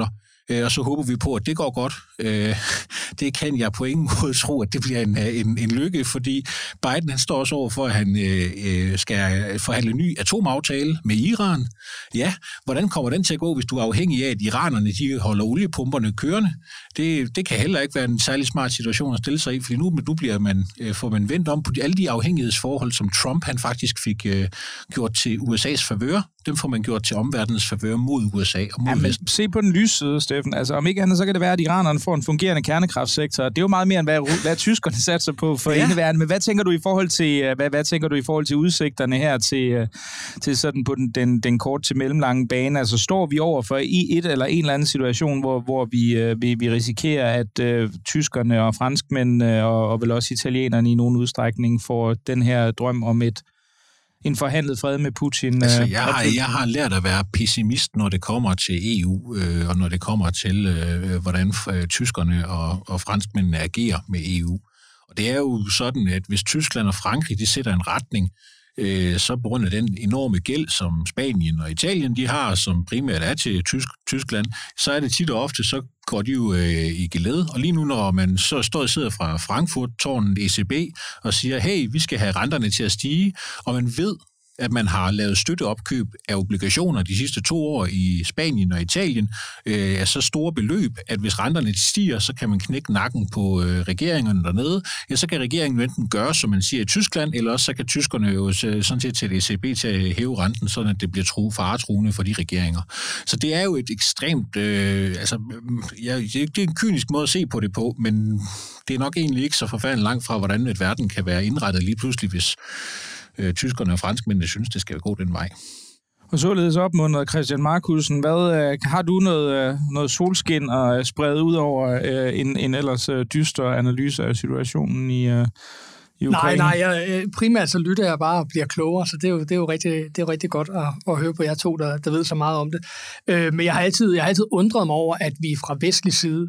øh, og så håber vi på, at det går godt. Øh, det kan jeg på ingen måde tro, at det bliver en, en, en lykke, fordi Biden han står også over for, at han øh, skal forhandle en ny atomaftale med Iran. Ja, hvordan kommer den til at gå, hvis du er afhængig af, at iranerne de holder oliepumperne kørende? Det, det kan heller ikke være en særlig smart situation at stille sig i, fordi nu, nu bliver man, øh, får man vendt om på de, alle de afhængighedsforhold, som Trump han faktisk fik øh, gjort til U S A's favør. Dem får man gjort til omverdenens favør mod U S A og mod ja, Vesten. Se på den lyse side, Steffen. Altså, om ikke andet, så kan det være, at iranerne får en fungerende kernekraftsektor. Det er jo meget mere, end hvad, hvad tyskerne satser på for ja. Indeværende. Men hvad tænker du i forhold til, hvad, hvad tænker du i forhold til udsigterne her til, til sådan på den, den, den kort til mellemlange bane? Altså, står vi over for i et eller en eller anden situation, hvor, hvor vi, vi, vi risikerer, at uh, tyskerne og franskmændene og, og vel også italienerne i nogen udstrækning får den her drøm om et en forhandlet fred med Putin? Altså, jeg, har, jeg har lært at være pessimist, når det kommer til E U, øh, og når det kommer til, øh, hvordan øh, tyskerne og, og franskmændene agerer med E U. Og det er jo sådan, at hvis Tyskland og Frankrig de sætter en retning, øh, så på grund af den enorme gæld, som Spanien og Italien de har, som primært er til Tysk, Tyskland, så er det tit og ofte, så går de jo øh, i geled. Og lige nu, når man så står og sidder fra Frankfurt-tårnet E C B og siger, hey, vi skal have renterne til at stige, og man ved, at man har lavet støtteopkøb af obligationer de sidste to år i Spanien og Italien, øh, er så store beløb, at hvis renterne stiger, så kan man knække nakken på øh, regeringerne dernede. Ja, så kan regeringen enten gøre, som man siger i Tyskland, eller også så kan tyskerne jo sådan set til E C B til at hæve renten, sådan at det bliver tru, faretruende for de regeringer. Så det er jo et ekstremt... Øh, altså, ja, det er en kynisk måde at se på det på, men det er nok egentlig ikke så forfærdeligt langt fra, hvordan et verden kan være indrettet lige pludselig, hvis Øh, tyskerne og franskmændene synes, det skal gå den vej. Og således opmuntret Christian Marcussen, hvad, øh, har du noget, øh, noget solskin at sprede ud over øh, en, en ellers øh, dyster analyse af situationen i, øh, i Ukraine? Nej, nej, jeg, primært så lytter jeg bare og bliver klogere, så det er jo, det er jo, rigtig, det er jo rigtig godt at, at høre på jer to, der, der ved så meget om det. Øh, men jeg har, altid, jeg har altid undret mig over, at vi fra vestlig side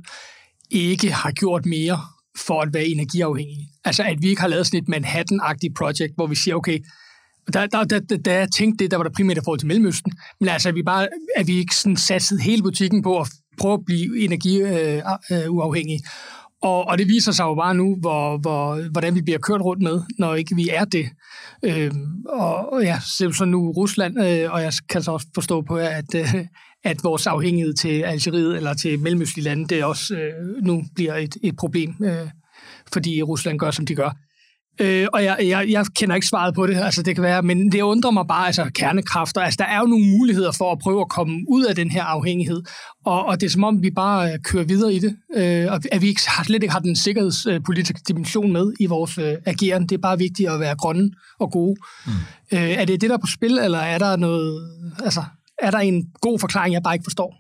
ikke har gjort mere for at være energiafhængige. Altså, at vi ikke har lavet sådan et Manhattan-agtigt projekt, hvor vi siger, okay, der, der, der, der jeg tænkte det, der var der primært i forhold til Mellemøsten, men altså, at vi, bare, at vi ikke sådan satsede hele butikken på at prøve at blive energiuafhængige. Og, og det viser sig jo bare nu, hvor, hvor, hvordan vi bliver kørt rundt med, når ikke vi er det. Øhm, og, og ja, så er det så nu Rusland, øh, og jeg kan så også forstå på, at, øh, at vores afhængighed til Algeriet eller til mellemøstlige lande, det også øh, nu bliver et, et problem, øh, fordi Rusland gør, som de gør. Øh, og jeg, jeg, jeg kender ikke svaret på det, altså det kan være, men det undrer mig bare, altså kernekræfter, altså der er jo nogle muligheder for at prøve at komme ud af den her afhængighed, og, og det er som om, vi bare kører videre i det, øh, og at vi ikke, slet ikke har den sikkerhedspolitiske dimension med i vores øh, ageren. Det er bare vigtigt at være grønne og gode. Mm. Øh, er det det, der er på spil, eller er der noget, altså er der en god forklaring, jeg bare ikke forstår?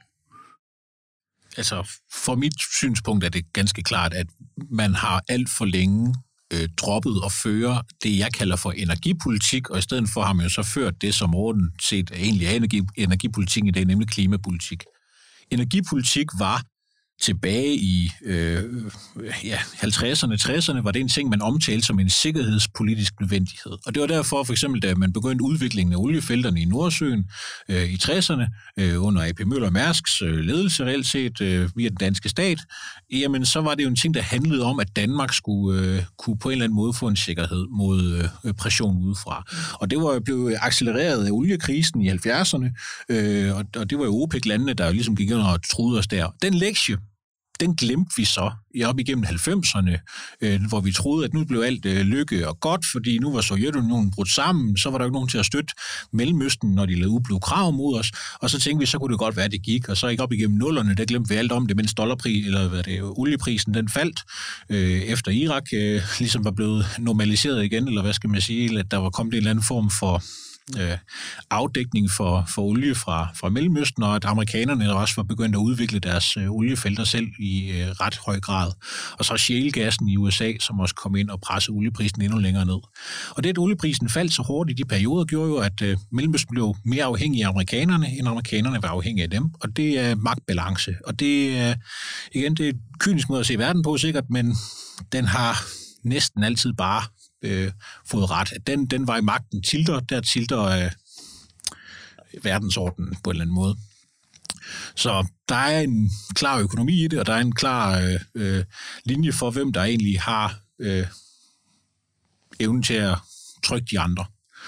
Altså, for mit synspunkt er det ganske klart, at man har alt for længe øh, droppet at føre det, jeg kalder for energipolitik, og i stedet for har man jo så ført det, som orden set egentlig er energi, energipolitik i dag, nemlig klimapolitik. Energipolitik var tilbage i øh, ja, halvtredserne, tresserne, var det en ting, man omtalte som en sikkerhedspolitisk nødvendighed. Og det var derfor, for eksempel, da man begyndte udviklingen af oliefelterne i Nordsøen øh, i tresserne, øh, under A P Møller Mærsks øh, ledelse reelt set øh, via den danske stat, jamen så var det jo en ting, der handlede om, at Danmark skulle øh, kunne på en eller anden måde få en sikkerhed mod øh, pression udefra. Og det var blevet accelereret af oliekrisen i halvfjerdserne, øh, og, og det var jo OPEC-landene, der jo ligesom gik ind og truede os der. Den lektie, den glemte vi så op igennem halvfemserne, øh, hvor vi troede, at nu blev alt øh, lykke og godt, fordi nu var Sovjetunionen brudt sammen, så var der jo ikke nogen til at støtte Mellemøsten, når de lavede ublu krav mod os, og så tænkte vi, så kunne det godt være, at det gik, og så ikke op igennem nullerne, der glemte vi alt om det, mens dollarpris, eller hvad det er, olieprisen, den faldt, øh, efter Irak øh, ligesom var blevet normaliseret igen, eller hvad skal man sige, at der var kommet en eller anden form for Øh, afdækning for, for olie fra, fra Mellemøsten, og at amerikanerne også var begyndt at udvikle deres øh, oliefelter selv i øh, ret høj grad. Og så shale-gassen i U S A, som også kom ind og pressede olieprisen endnu længere ned. Og det, at olieprisen faldt så hårdt i de perioder, gjorde jo, at øh, Mellemøsten blev mere afhængig af amerikanerne, end amerikanerne var afhængige af dem. Og det er magtbalance. Og det er, igen, det er et kynisk måde at se verden på, sikkert, men den har næsten altid bare Øh, fået ret. Den, den var i magten tilter, der tilter øh, verdensordenen på en eller anden måde. Så der er en klar økonomi i det, og der er en klar øh, øh, linje for, hvem der egentlig har øh, evnen til at trykke de andre.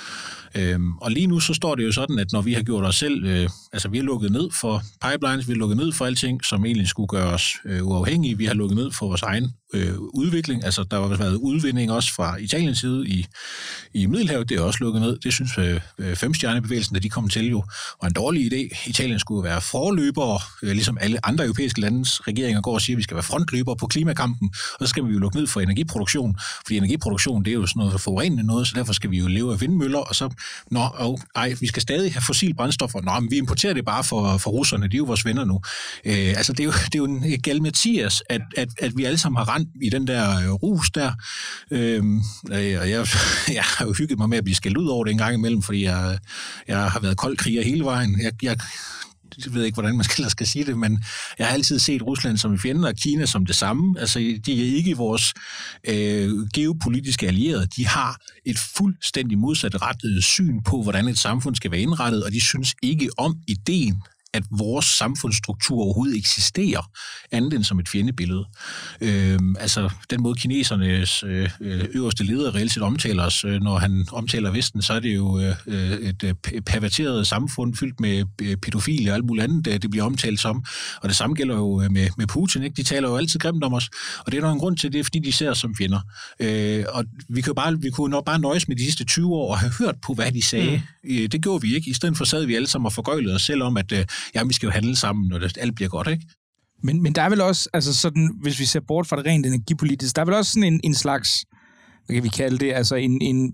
Øhm, og lige nu så står det jo sådan, at når vi har gjort os selv, øh, altså vi har lukket ned for pipelines, vi har lukket ned for alting, som egentlig skulle gøre os øh, uafhængige. Vi har lukket ned for vores egen øh, udvikling. Altså der har været udvinding også fra Italiens side i, i Middelhavet, det er også lukket ned. Det synes øh, femstjernebevægelsen, da de kom til jo, var en dårlig idé. Italien skulle være forløbere, øh, ligesom alle andre europæiske landes regeringer går og siger, at vi skal være frontløbere på klimakampen, og så skal vi jo lukke ned for energiproduktion, fordi energiproduktion det er jo sådan noget forurenende noget, så derfor skal vi jo leve af vindmøller, og så Nå, oh, ej, vi skal stadig have fossil brændstoffer. Nå, men vi importerer det bare for, for russerne, de er jo vores venner nu. Øh, altså, det er jo, det er jo en galmatias, at, at, at vi alle sammen har rendt i den der øh, rus der. Øh, og jeg, jeg har jo hygget mig med at blive skældt ud over det en gang imellem, fordi jeg, jeg har været kold kriger hele vejen. Jeg, jeg Jeg ved ikke, hvordan man skal, skal sige det, men jeg har altid set Rusland som en fjende, og Kina som det samme. Altså, de er ikke vores øh, geopolitiske allierede. De har et fuldstændig modsat rettet syn på, hvordan et samfund skal være indrettet, og de synes ikke om ideen, at vores samfundsstruktur overhovedet eksisterer, andet end som et fjendebillede. Øh, altså, den måde kinesernes øh, øverste leder reelt set omtaler os, øh, når han omtaler Vesten, så er det jo øh, et øh, perverteret samfund fyldt med øh, pædofile og alt muligt andet, det, det bliver omtalt som. Og det samme gælder jo med, med Putin, ikke? De taler jo altid grimt om os, og det er der en grund til, det er, fordi de ser os som fjender. Øh, og vi kunne, bare, vi kunne nok bare nøjes med de sidste tyve år og have hørt på, hvad de sagde. Mm. Det gjorde vi ikke. I stedet for sad vi alle sammen og forgøjlede os selv om, at øh, ja, vi skal jo handle sammen, når det, alt bliver godt, ikke? Men, men der er vel også, altså sådan, hvis vi ser bort fra det rent energipolitiske, der er vel også sådan en, en slags, hvad kan vi kalde det, altså en, en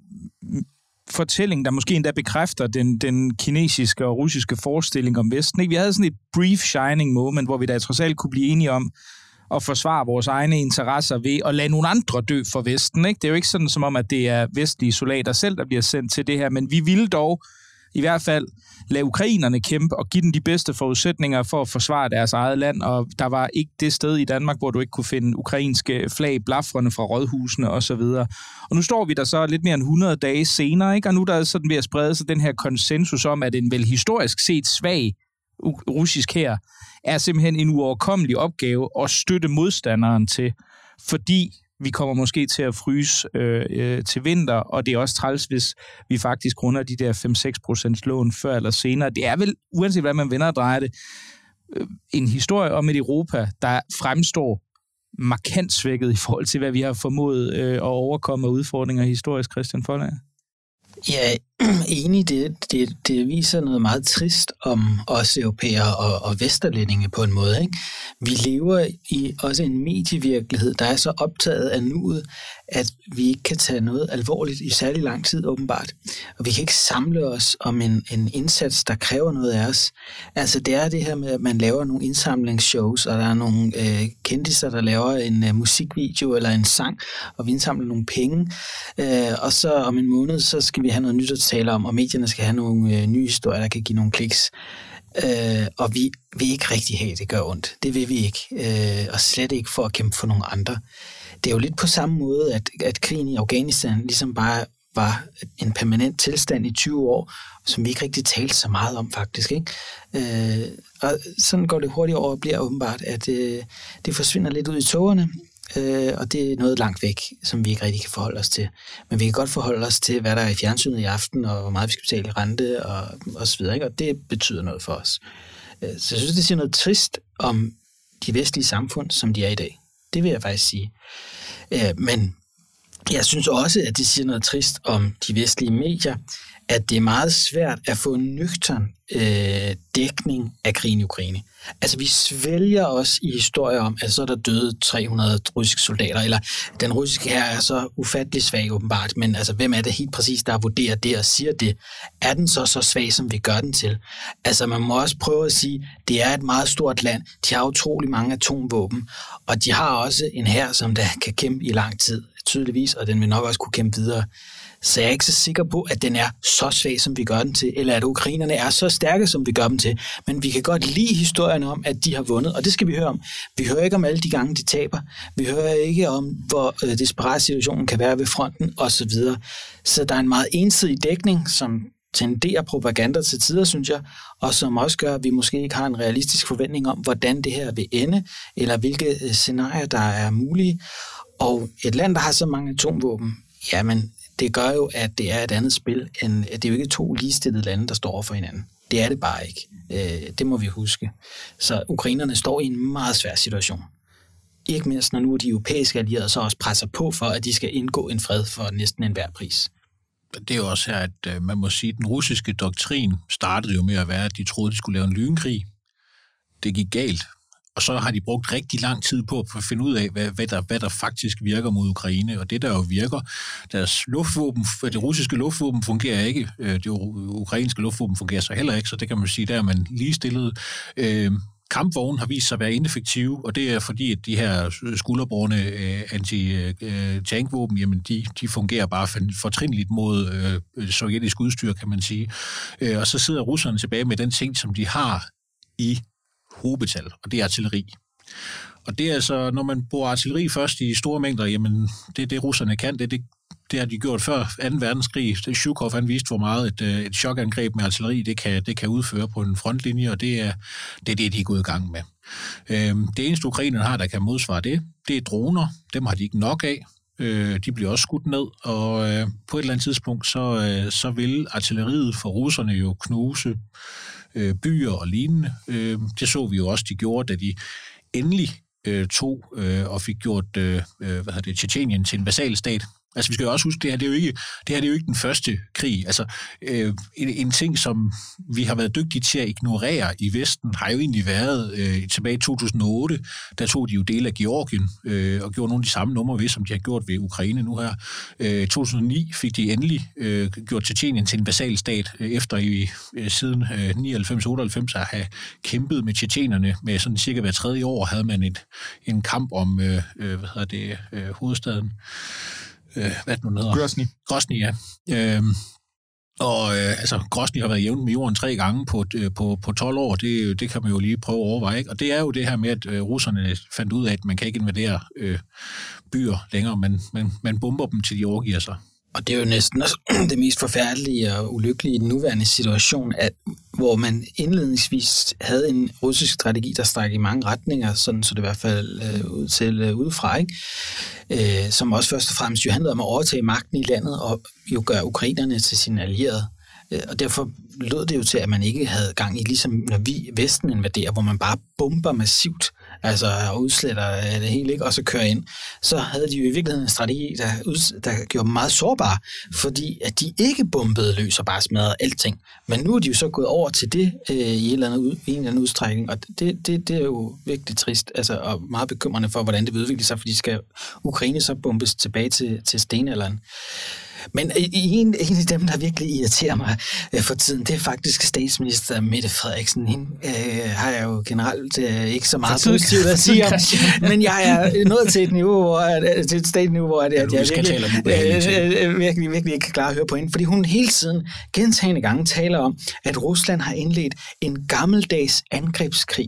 fortælling, der måske endda bekræfter den, den kinesiske og russiske forestilling om Vesten, ikke? Vi havde sådan et brief shining moment, hvor vi da trods alt kunne blive enige om at forsvare vores egne interesser ved at lade nogle andre dø for Vesten, ikke? Det er jo ikke sådan som om, at det er vestlige soldater selv, der bliver sendt til det her, men vi ville dog i hvert fald lade ukrainerne kæmpe og give dem de bedste forudsætninger for at forsvare deres eget land, og der var ikke det sted i Danmark, hvor du ikke kunne finde ukrainske flag blafrende fra rådhusene og så videre. Og nu står vi der så lidt mere end hundrede dage senere, ikke? Og nu der er sådan ved at sprede sig den her konsensus om, at en vel historisk set svag russisk hær er simpelthen en uoverkommelig opgave at støtte modstanderen til, fordi vi kommer måske til at fryse øh, øh, til vinter, og det er også træls, hvis vi faktisk runder de der fem til seks procent lån før eller senere. Det er vel, uanset hvad man vender og drejer det, øh, en historie om et Europa, der fremstår markant svækket i forhold til, hvad vi har formået øh, at overkomme af udfordringer historisk, Christian Foldager. Ja, enig. Det, det, det viser noget meget trist om os europæere og, og vesterlændinge på en måde, ikke? Vi lever i også en medievirkelighed, der er så optaget af nuet, at vi ikke kan tage noget alvorligt i særlig lang tid, åbenbart. Og vi kan ikke samle os om en, en indsats, der kræver noget af os. Altså, det er det her med, at man laver nogle indsamlingsshows, og der er nogle øh, kendiser, der laver en øh, musikvideo eller en sang, og vi indsamler nogle penge. Øh, og så om en måned, så skal vi have noget nyt at tale om, og medierne skal have nogle øh, nye historier, der kan give nogle kliks. Øh, og vi vil ikke rigtig have, det gør ondt. Det vil vi ikke. Øh, og slet ikke for at kæmpe for nogle andre. Det er jo lidt på samme måde, at, at krigen i Afghanistan ligesom bare var en permanent tilstand i tyve år, som vi ikke rigtig talte så meget om faktisk, ikke? Øh, og sådan går det hurtigt over og bliver åbenbart, at øh, det forsvinder lidt ud i tågerne, øh, og det er noget langt væk, som vi ikke rigtig kan forholde os til. Men vi kan godt forholde os til, hvad der er i fjernsynet i aften, og hvor meget vi skal betale i rente, og, og så videre, ikke? Og det betyder noget for os. Så jeg synes, det siger noget trist om de vestlige samfund, som de er i dag. Det vil jeg faktisk sige. Øh, men jeg synes også, at det siger noget trist om de vestlige medier, at det er meget svært at få en nøgtern øh, dækning af krigen i Ukraine. Altså, vi svælger os i historier om, at så er der døde tre hundrede russiske soldater, eller den russiske her er så ufattelig svag åbenbart, men altså, hvem er det helt præcis, der vurderer det og siger det? Er den så så svag, som vi gør den til? Altså, man må også prøve at sige, det er et meget stort land, de har utrolig mange atomvåben, og de har også en hær, som der kan kæmpe i lang tid, tydeligvis, og den vil nok også kunne kæmpe videre. Så jeg er ikke så sikker på, at den er så svag, som vi gør den til, eller at ukrainerne er så stærke, som vi gør dem til. Men vi kan godt lide historierne om, at de har vundet, og det skal vi høre om. Vi hører ikke om alle de gange, de taber. Vi hører ikke om, hvor øh, desperat situationen kan være ved fronten, osv. Så der er en meget ensidig dækning, som tenderer propaganda til tider, synes jeg, og som også gør, at vi måske ikke har en realistisk forventning om, hvordan det her vil ende, eller hvilke scenarier, der er mulige. Og et land, der har så mange atomvåben, jamen, det gør jo, at det er et andet spil, end at det er jo ikke to ligestillede lande, der står over for hinanden. Det er det bare ikke. Det må vi huske. Så ukrainerne står i en meget svær situation. Ikke mindst, når nu de europæiske allierede så også presser på for, at de skal indgå en fred for næsten enhver pris. Det er jo også her, at man må sige, at den russiske doktrin startede jo med at være, at de troede, de skulle lave en lynkrig. Det gik galt. Og så har de brugt rigtig lang tid på at finde ud af, hvad, hvad, der, hvad der faktisk virker mod Ukraine. Og det, der jo virker, deres luftvåben, det russiske luftvåben fungerer ikke. Det ukrainske luftvåben fungerer så heller ikke, så det kan man sige, der er man ligestillet. Kampvogne har vist sig at være ineffektive, og det er fordi, at de her skulderbårne anti-tankvåben, jamen de, de fungerer bare fortrinligt mod øh, sovjetisk udstyr, kan man sige. Øh, og så sidder russerne tilbage med den ting, som de har i hovedbetal, og det er artilleri. Og det er altså, når man bruger artilleri først i store mængder, jamen det er det, russerne kan, det er det, det har de gjort før anden verdenskrig. Zhukov, han viste, hvor meget et, et chokangreb med artilleri, det kan, det kan udføre på en frontlinje, og det er det, er det de er gået i gang med. Øhm, det eneste, ukrainerne har, der kan modsvare det, det er droner. Dem har de ikke nok af. Øh, de bliver også skudt ned, og øh, på et eller andet tidspunkt, så, øh, så vil artilleriet for russerne jo knuse øh, byer og lignende. Øh, det så vi jo også, de gjorde, da de endelig øh, tog øh, og fik gjort øh, hvad hedder det, Tjetjenien til en vasalstat. Altså, vi skal jo også huske, det her, det er jo ikke, det her det er jo ikke den første krig. Altså, øh, en, en ting, som vi har været dygtige til at ignorere i Vesten, har jo egentlig været øh, tilbage i to tusind og otte, der tog de jo del af Georgien øh, og gjorde nogle af de samme numre ved, som de har gjort ved Ukraine nu her. Øh, to tusind og ni fik de endelig øh, gjort Tjetjenien til en vasalstat, øh, efter i øh, siden øh, nioghalvfems otteoghalvfems at have kæmpet med tjetjenerne med sådan cirka hver tredje år, havde man et, en kamp om øh, øh, hvad hedder det, øh, hovedstaden. Øh, hvad det nu hedder? Grozny. Grozny, ja. Øhm, og øh, altså, Grozny har været jævnt med jorden tre gange på, øh, på, på tolv år. Det, det kan man jo lige prøve at overveje, ikke? Og det er jo det her med, at øh, russerne fandt ud af, at man kan ikke invadere øh, byer længere. Man, man, man bomber dem, til de overgiver sig. Og det er jo næsten også det mest forfærdelige og ulykkelige i den nuværende situation, at, hvor man indledningsvis havde en russisk strategi, der strækker i mange retninger, sådan så det i hvert fald øh, ud til øh, udefra, ikke? Øh, som også først og fremmest jo handlede om at overtage magten i landet og jo gøre ukrainerne til sine allierede. Øh, og derfor lød det jo til, at man ikke havde gang i, ligesom når vi Vesten invaderer, hvor man bare bomber massivt, altså udsletter det hele, ikke, og så kører ind, så havde de jo i virkeligheden en strategi, der, der gjorde dem meget sårbare, fordi at de ikke bombede løs og bare smadrede alting. Men nu er de jo så gået over til det øh, i, en eller anden, i en eller anden udstrækning, og det, det, det er jo virkelig trist, altså, og meget bekymrende for, hvordan det vil udvikle sig, fordi skal Ukraine så bombes tilbage til, til stenalderen. Men en, en af dem, der virkelig irriterer mig øh, for tiden, det er faktisk statsminister Mette Frederiksen. Hende øh, har jeg jo generelt øh, ikke så meget positivt at sige om, men jeg er nået til et niveau, hvor, til et statsniveau, hvor at, at jeg virkelig, øh, virkelig, virkelig ikke kan klare at høre på hende, fordi hun hele tiden gentagne gange taler om, at Rusland har indledt en gammeldags angrebskrig.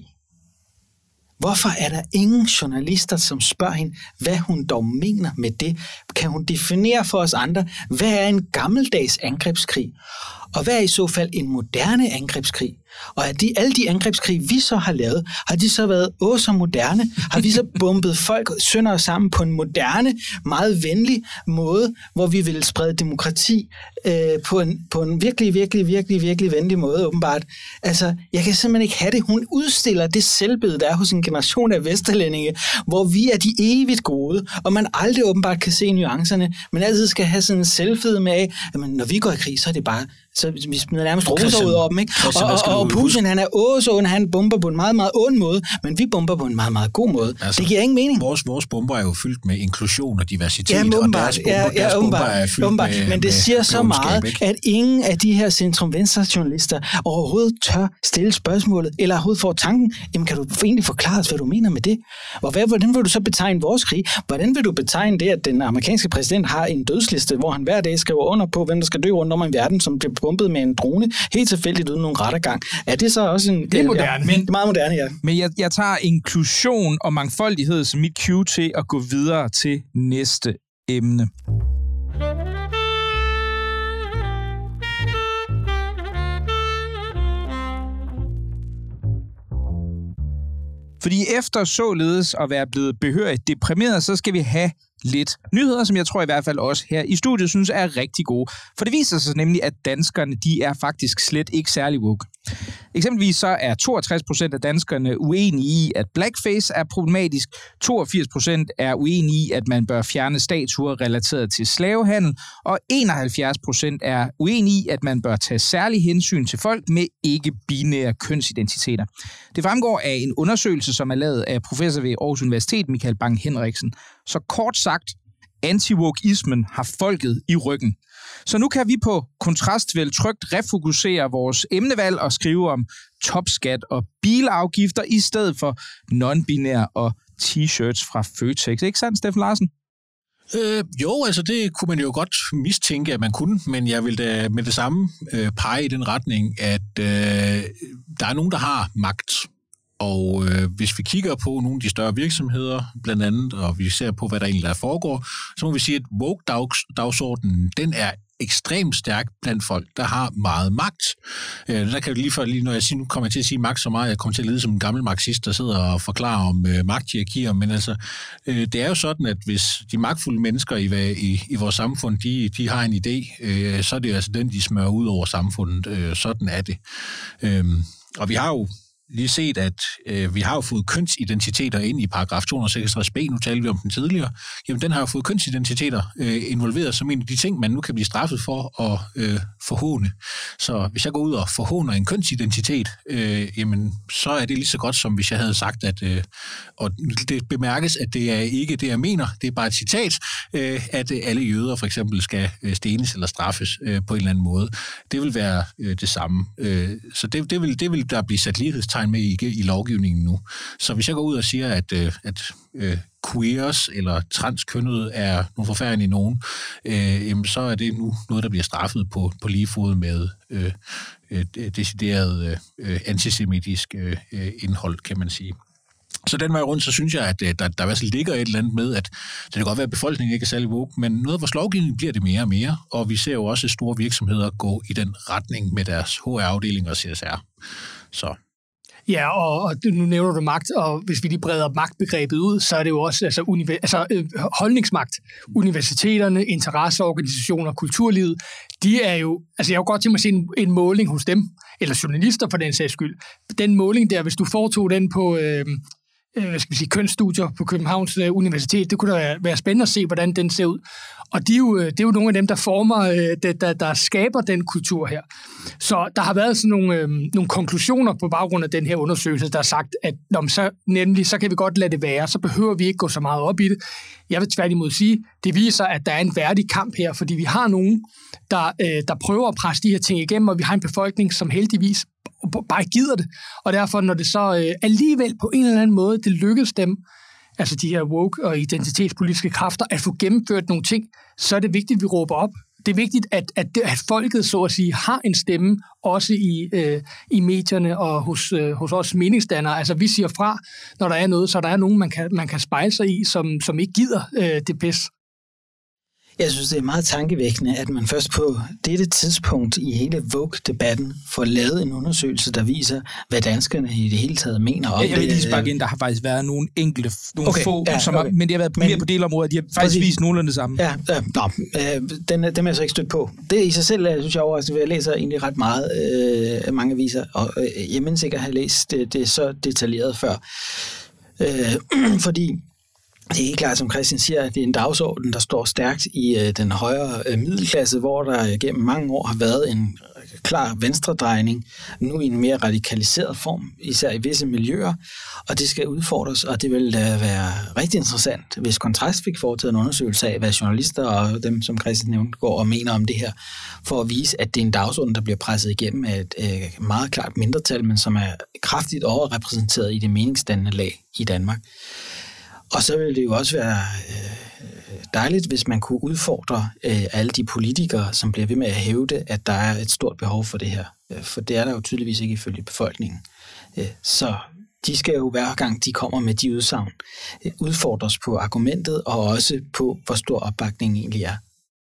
Hvorfor er der ingen journalister, som spørger hende, hvad hun dog mener med det? Kan hun definere for os andre, hvad er en gammeldags angrebskrig? Og hvad er i så fald en moderne angrebskrig? Og er de, alle de angrebskrig, vi så har lavet, har de så været åh så moderne? Har vi så bombet folk sønder sammen på en moderne, meget venlig måde, hvor vi vil sprede demokrati øh, på, en, på en virkelig, virkelig, virkelig, virkelig venlig måde, åbenbart? Altså, jeg kan simpelthen ikke have det. Hun udstiller det selvbillede, der er hos en generation af vesterlændinge, hvor vi er de evigt gode, og man aldrig åbenbart kan se nuancerne, men altid skal have sådan en selvfede med af, at når vi går i krig, så er det bare så vi smider nærmest roser ud over dem, ikke? Og, og, og Putin, han er også ond, han bomber på en meget, meget ond måde, men vi bomber på en meget, meget god måde. Altså, det giver ingen mening. Vores, vores bomber er jo fyldt med inklusion og diversitet, ja, og deres bomber, ja, ja, deres bomber er fyldt åbenbart. med Men det siger med så meget, ikke? At ingen af de her centrum-venstre-journalister overhovedet tør stille spørgsmålet, eller overhovedet får tanken, jamen kan du egentlig forklare os, hvad du mener med det? Og hvad, hvordan vil du så betegne vores krig? Hvordan vil du betegne det, at den amerikanske præsident har en dødsliste, hvor han hver dag skriver under på, hvem der skal dø rundt om i verden, som bliver bombet med en drone, helt tilfældigt uden nogen rettergang. Er det så også en... Det er moderne. Ja, men, det er meget moderne, ja. Men jeg, jeg tager inklusion og mangfoldighed som mit cue til at gå videre til næste emne. Fordi efter således at være blevet behørigt deprimeret, så skal vi have lidt nyheder, som jeg tror i hvert fald også her i studiet synes er rigtig gode. For det viser sig nemlig, at danskerne de er faktisk slet ikke særlig woke. Eksempelvis så er toogtres procent af danskerne uenige i, at blackface er problematisk. toogfirs procent er uenige i, at man bør fjerne statuer relateret til slavehandel. Og enoghalvfjerds procent er uenige i, at man bør tage særlig hensyn til folk med ikke-binære kønsidentiteter. Det fremgår af en undersøgelse, som er lavet af professor ved Aarhus Universitet, Michael Bang Henriksen. Så kort sagt, anti-wokeismen har folket i ryggen. Så nu kan vi på Kontrast vel trygt refokusere vores emnevalg og skrive om topskat og bilafgifter i stedet for non-binær og t-shirts fra Føtex. Ikke sandt, Steffen Larsen? Øh, jo, altså det kunne man jo godt mistænke, at man kunne, men jeg vil da med det samme øh, pege i den retning, at øh, der er nogen, der har magt. Og øh, hvis vi kigger på nogle af de større virksomheder, blandt andet, og vi ser på, hvad der egentlig der foregår, så må vi sige, at woke-dagsordenen, den er ekstremt stærk blandt folk, der har meget magt. Øh, der kan lige for, lige når jeg siger, nu kommer jeg til at sige magt så meget, jeg kommer til at lide som en gammel marxist, der sidder og forklarer om øh, magthierarkier, men altså, øh, det er jo sådan, at hvis de magtfulde mennesker i, i, i vores samfund, de, de har en idé, øh, så er det altså den, de smører ud over samfundet. Øh, sådan er det. Øh, og vi har jo lige set, at øh, vi har jo fået kønsidentiteter ind i paragraf to hundrede og seksogtres b, nu talte vi om den tidligere, jamen den har jo fået kønsidentiteter øh, involveret som en af de ting, man nu kan blive straffet for at øh, forhåne. Så hvis jeg går ud og forhåner en kønsidentitet, øh, jamen så er det lige så godt, som hvis jeg havde sagt, at, øh, og det bemærkes, at det er ikke det, jeg mener, det er bare et citat, øh, at alle jøder for eksempel skal stenes eller straffes øh, på en eller anden måde. Det vil være øh, det samme. Øh, så det, det, vil, det vil der blive sat lighedstegn med i, i lovgivningen nu. Så hvis jeg går ud og siger, at, at uh, queers eller transkønnede er nogle forfærdelige nogen, uh, jamen, så er det nu noget, der bliver straffet på, på lige fod med uh, uh, decideret uh, antisemitisk uh, indhold, kan man sige. Så den vej rundt, så synes jeg, at der, der i hvert fald ligger et eller andet med, at det kan godt være, at befolkningen ikke er særlig woke, men noget af vores lovgivning bliver det mere og mere, og vi ser jo også store virksomheder gå i den retning med deres H R-afdeling og C S R. Så Ja, og, og nu nævner du magt, og hvis vi lige breder magtbegrebet ud, så er det jo også altså, univer- altså, øh, holdningsmagt. Universiteterne, interesseorganisationer, kulturlivet, de er jo, altså jeg har godt tænkt mig at se en, en måling hos dem, eller journalister for den sags skyld. Den måling der, hvis du foretog den på øh, hvad skal vi sige, kønsstudier på Københavns øh, Universitet, det kunne da være, være spændende at se, hvordan den ser ud. Og de er jo, det er jo nogle af dem, der former, øh, det, der, der skaber den kultur her. Så der har været sådan nogle, øh, nogle konklusioner på baggrund af den her undersøgelse, der har sagt, at når så, nemlig, så kan vi godt lade det være, så behøver vi ikke gå så meget op i det. Jeg vil tværtimod sige, det viser, at der er en værdig kamp her, fordi vi har nogen, der, øh, der prøver at presse de her ting igennem, og vi har en befolkning, som heldigvis bare gider det. Og derfor, når det så øh, alligevel på en eller anden måde, det lykkes dem, altså de her woke og identitetspolitiske kræfter, at få gennemført nogle ting, så er det vigtigt, at vi råber op. Det er vigtigt, at, at, at folket, så at sige, har en stemme, også i, øh, i medierne og hos, øh, hos os meningsdannere. Altså, vi siger fra, når der er noget, så der er nogen, man kan, man kan spejle sig i, som, som ikke gider øh, det bedst. Jeg synes, det er meget tankevækkende, at man først på dette tidspunkt i hele Vogue-debatten får lavet en undersøgelse, der viser, hvad danskerne i det hele taget mener om det. Jeg vil lige sparke ind, der har faktisk været nogle enkelte, nogle okay, få, ja, som har, okay. men de har været på, mere på delområder, de har faktisk vist nogenlunde det samme. Ja, ja nå, øh, den, dem er jeg så ikke stødt på. Det i sig selv, jeg synes jeg overraskende, jeg læser egentlig ret meget øh, mange aviser, og øh, jeg mindes ikke at have læst det, det så detaljeret før. Øh, fordi det er helt klart, som Christian siger, at det er en dagsorden, der står stærkt i øh, den højere øh, middelklasse, hvor der gennem mange år har været en øh, klar venstredrejning, nu i en mere radikaliseret form, især i visse miljøer, og det skal udfordres, og det vil da være rigtig interessant, hvis Kontrast fik foretaget en undersøgelse af, hvad journalister og dem, som Christian nævnte, går og mener om det her, for at vise, at det er en dagsorden, der bliver presset igennem af et øh, meget klart mindretal, men som er kraftigt overrepræsenteret i det meningsdannende lag i Danmark. Og så ville det jo også være øh, dejligt, hvis man kunne udfordre øh, alle de politikere, som bliver ved med at hævde, at der er et stort behov for det her. For det er der jo tydeligvis ikke ifølge befolkningen. Øh, så de skal jo hver gang, de kommer med de udsagn, øh, udfordres på argumentet og også på, hvor stor opbakningen egentlig er.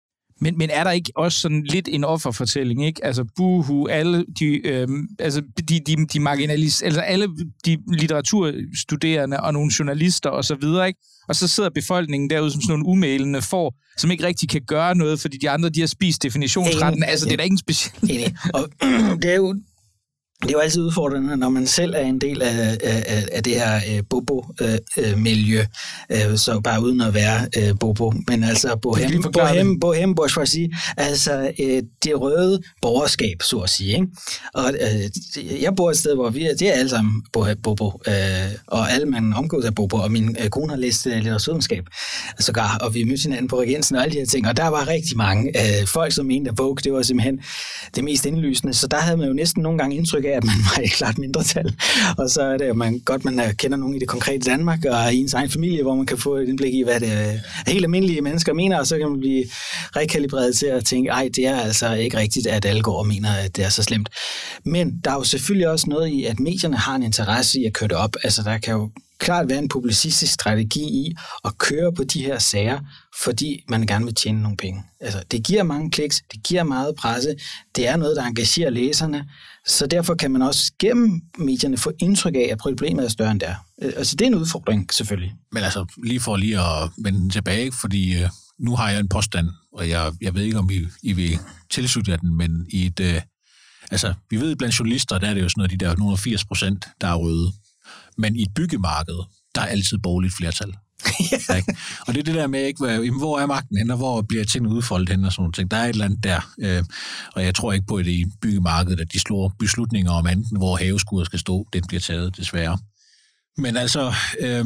Men, men er der ikke også sådan lidt en offerfortælling, ikke? Altså, buhu, alle de, øh, altså, de, de, de marginalis, altså alle de litteraturstuderende og nogle journalister og så videre, ikke? Og så sidder befolkningen derude som sådan nogle umælende får, som ikke rigtig kan gøre noget, fordi de andre, de har spist definitionsretten. Altså, det er da ikke en speciel... Og det er jo... Det er jo altid udfordrende, når man selv er en del af, af, af det her øh, bobo-miljø, øh, øh, så bare uden at være øh, bobo, men altså bohem, bohem, bohem bourgeoisie, altså øh, det røde borgerskab, så at sige. Ikke? Og øh, jeg bor et sted, hvor vi er, det er alle sammen bobo, øh, og alle man omgås af bobo, og min øh, kone har læst øh, litteraturvidenskab, sågar, og vi mødte hinanden på Regensen og alle de her ting, og der var rigtig mange øh, folk, som mente, at Vogue, det var simpelthen det mest indlysende, så der havde man jo næsten nogle gange indtryk af, at man var et klart mindretal. Og så er det jo man, godt, man kender nogen i det konkrete Danmark, og i ens egen familie, hvor man kan få et indblik i, hvad det er helt almindelige mennesker mener, og så kan man blive rekalibreret til at tænke, ej, det er altså ikke rigtigt, at alle går og mener, at det er så slemt. Men der er jo selvfølgelig også noget i, at medierne har en interesse i at køre det op. Altså, der kan jo klart være en publicistisk strategi i at køre på de her sager, fordi man gerne vil tjene nogle penge. Altså, det giver mange kliks, det giver meget presse, det er noget, der engagerer læserne, så derfor kan man også gennem medierne få indtryk af, at problemet er større end det er. Altså, det er en udfordring, selvfølgelig. Men altså, lige for lige at vende tilbage, fordi øh, nu har jeg en påstand, og jeg, jeg ved ikke, om I, I vil tilslutte jer den, men i et... Øh, altså, vi ved, blandt journalister, der er det jo sådan noget, de der nogle firs procent, der er røde. Men i et byggemarked, der er altid borgerligt flertal. Ja. Og det er det der med, ikke, hvor er magten hen, og hvor bliver tingene udfoldet hen, og sådan noget ting. Der er et eller andet der, øh, og jeg tror ikke på, at det i byggemarkedet, at de slår beslutninger om anden, hvor haveskuder skal stå, den bliver taget, desværre. Men altså, øh,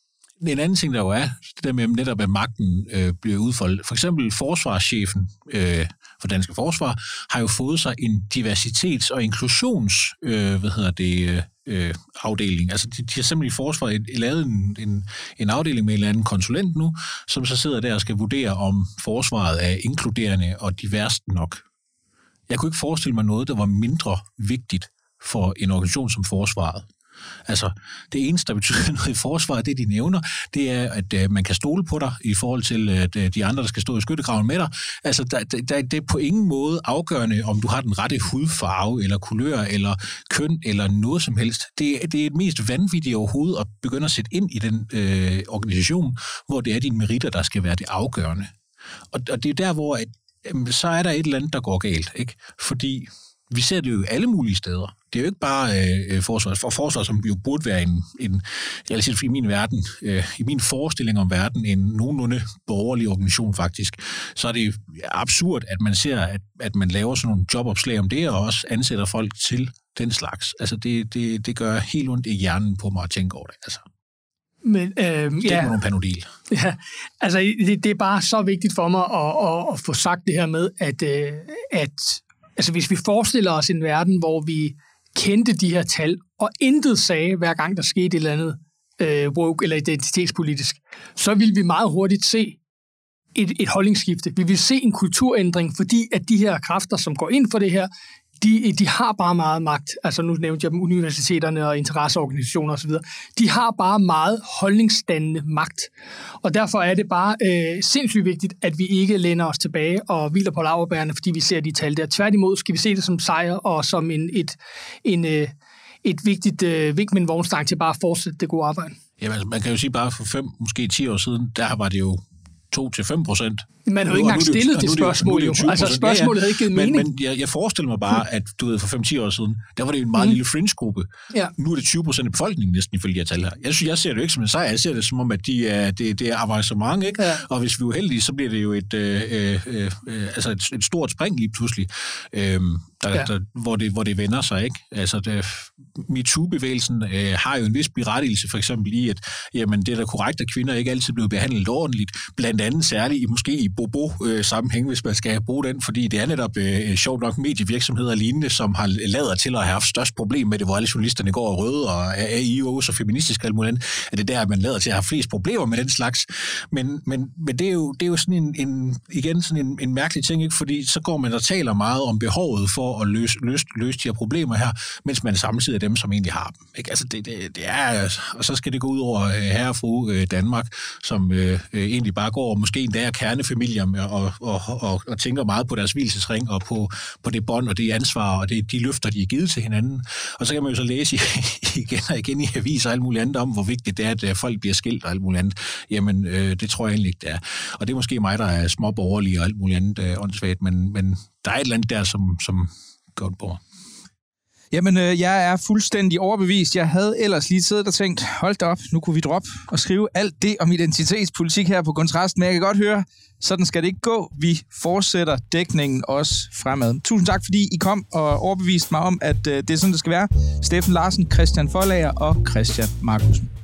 en anden ting, der jo er, det der med netop, at magten øh, bliver udfoldet. For eksempel forsvarschefen øh, for Danske Forsvar har jo fået sig en diversitets- og inklusions, øh, hvad hedder det, øh, afdeling. Altså, de, de har simpelthen i forsvaret lavet en, en, en afdeling med en eller anden konsulent nu, som så sidder der og skal vurdere, om forsvaret er inkluderende og divers nok. Jeg kunne ikke forestille mig noget, der var mindre vigtigt for en organisation som forsvaret. Altså, det eneste, der betyder noget i forsvaret, det de nævner, det er, at uh, man kan stole på dig i forhold til uh, de andre, der skal stå i skyttegraven med dig. Altså, der, der, det er på ingen måde afgørende, om du har den rette hudfarve, eller kulør, eller køn, eller noget som helst. Det, det er det mest vanvittige overhovedet at begynde at sætte ind i den uh, organisation, hvor det er dine meritter, der skal være det afgørende. Og, og det er der, hvor at, jamen, så er der et eller andet, der går galt, ikke? Fordi vi ser det jo alle mulige steder. Det er jo ikke bare øh, forsvar, for forsvar, som jo burde være en, en jeg vil sige, i min verden, øh, i min forestilling om verden, en nogenlunde borgerlig organisation faktisk, så er det absurd, at man ser, at, at man laver sådan nogle jobopslag om det, og også ansætter folk til den slags. Altså, det, det, det gør helt ondt i hjernen på mig at tænke over det, altså. Men, øh, Stik ja, med nogle Panodil. Ja, altså, det, det er bare så vigtigt for mig at, at, at få sagt det her med, at, øh, at altså, hvis vi forestiller os en verden, hvor vi kendte de her tal, og intet sagde, hver gang der skete et eller andet øh, woke eller identitetspolitisk, så ville vi meget hurtigt se et, et holdningsskifte. Vi vil se en kulturændring, fordi at de her kræfter, som går ind for det her, de, de har bare meget magt. Altså nu nævnte jeg dem, universiteterne og interesseorganisationer osv. De har bare meget holdningsdannende magt. Og derfor er det bare øh, sindssygt vigtigt, at vi ikke læner os tilbage og hviler på laurbærrene, fordi vi ser de tal der. Tværtimod skal vi se det som sejr og som en, et, en, øh, et vigtigt øh, vink med en vognstang til bare at fortsætte det gode arbejde. Jamen, altså, man kan jo sige bare for fem, måske ti år siden, der var det jo to til fem procent. Man havde ikke engang stillet det, det spørgsmål, jo. Altså, spørgsmålet ja, ja. havde ikke givet men, mening. Men jeg, jeg forestiller mig bare, at du ved, for fem til ti år siden, der var det en meget mm. lille fringe-gruppe. Ja. Nu er det tyve procent af befolkningen næsten, ifølge de her tal her. Jeg synes, jeg ser det jo ikke som en sejr. Jeg ser det som om, at de er, det, det er avancement, ikke? Ja. Og hvis vi er uheldige, så bliver det jo et, øh, øh, øh, altså et, et stort spring lige pludselig, øh, der, ja. der, hvor, det, hvor det vender sig, ikke? Altså, det, MeToo-bevægelsen øh, har jo en vis berettigelse, for eksempel i, at jamen, det er da korrekt, at kvinder ikke altid bliver behandlet ordentligt, blandt andet særligt i, måske i bobo øh, sammenhæng, hvis man skal bruge den, fordi det er netop øh, sjovt nok medievirksomheder og lignende, som har lader til at have haft størst problem med det, hvor alle journalisterne går og røde og er I O og feministisk alt muligt, at det der, at man lader til at have flest problemer med den slags. Men, men, men det, er jo, det er jo sådan en, en igen sådan en, en mærkelig ting, ikke? Fordi så går man og taler meget om behovet for at løse, løse, løse de her problemer her, mens man samtidig er dem, som egentlig har dem. Ikke? Altså det, det, det er, og så skal det gå ud over herre og fru Danmark, som øh, egentlig bare går og måske endda er kernefamilier med, og, og, og, og tænker meget på deres hvilesesring og på, på det bånd og det ansvar og det, de løfter, de er givet til hinanden. Og så kan man jo så læse igen og igen i aviser og alt muligt andet om, hvor vigtigt det er, at folk bliver skilt og alt muligt andet. Jamen, øh, det tror jeg egentlig ikke, det er. Og det er måske mig, der er småborgerlig og alt muligt andet øh, åndssvagt, men, men der er et eller andet der, som, som går på mig. Jamen, øh, jeg er fuldstændig overbevist. Jeg havde ellers lige siddet og tænkt, hold da op, nu kunne vi droppe og skrive alt det om identitetspolitik her på Kontrast, men jeg kan godt høre, sådan skal det ikke gå. Vi fortsætter dækningen også fremad. Tusind tak, fordi I kom og overbeviste mig om, at øh, det er sådan, det skal være. Steffen Larsen, Christian Forlager og Christian Markusen.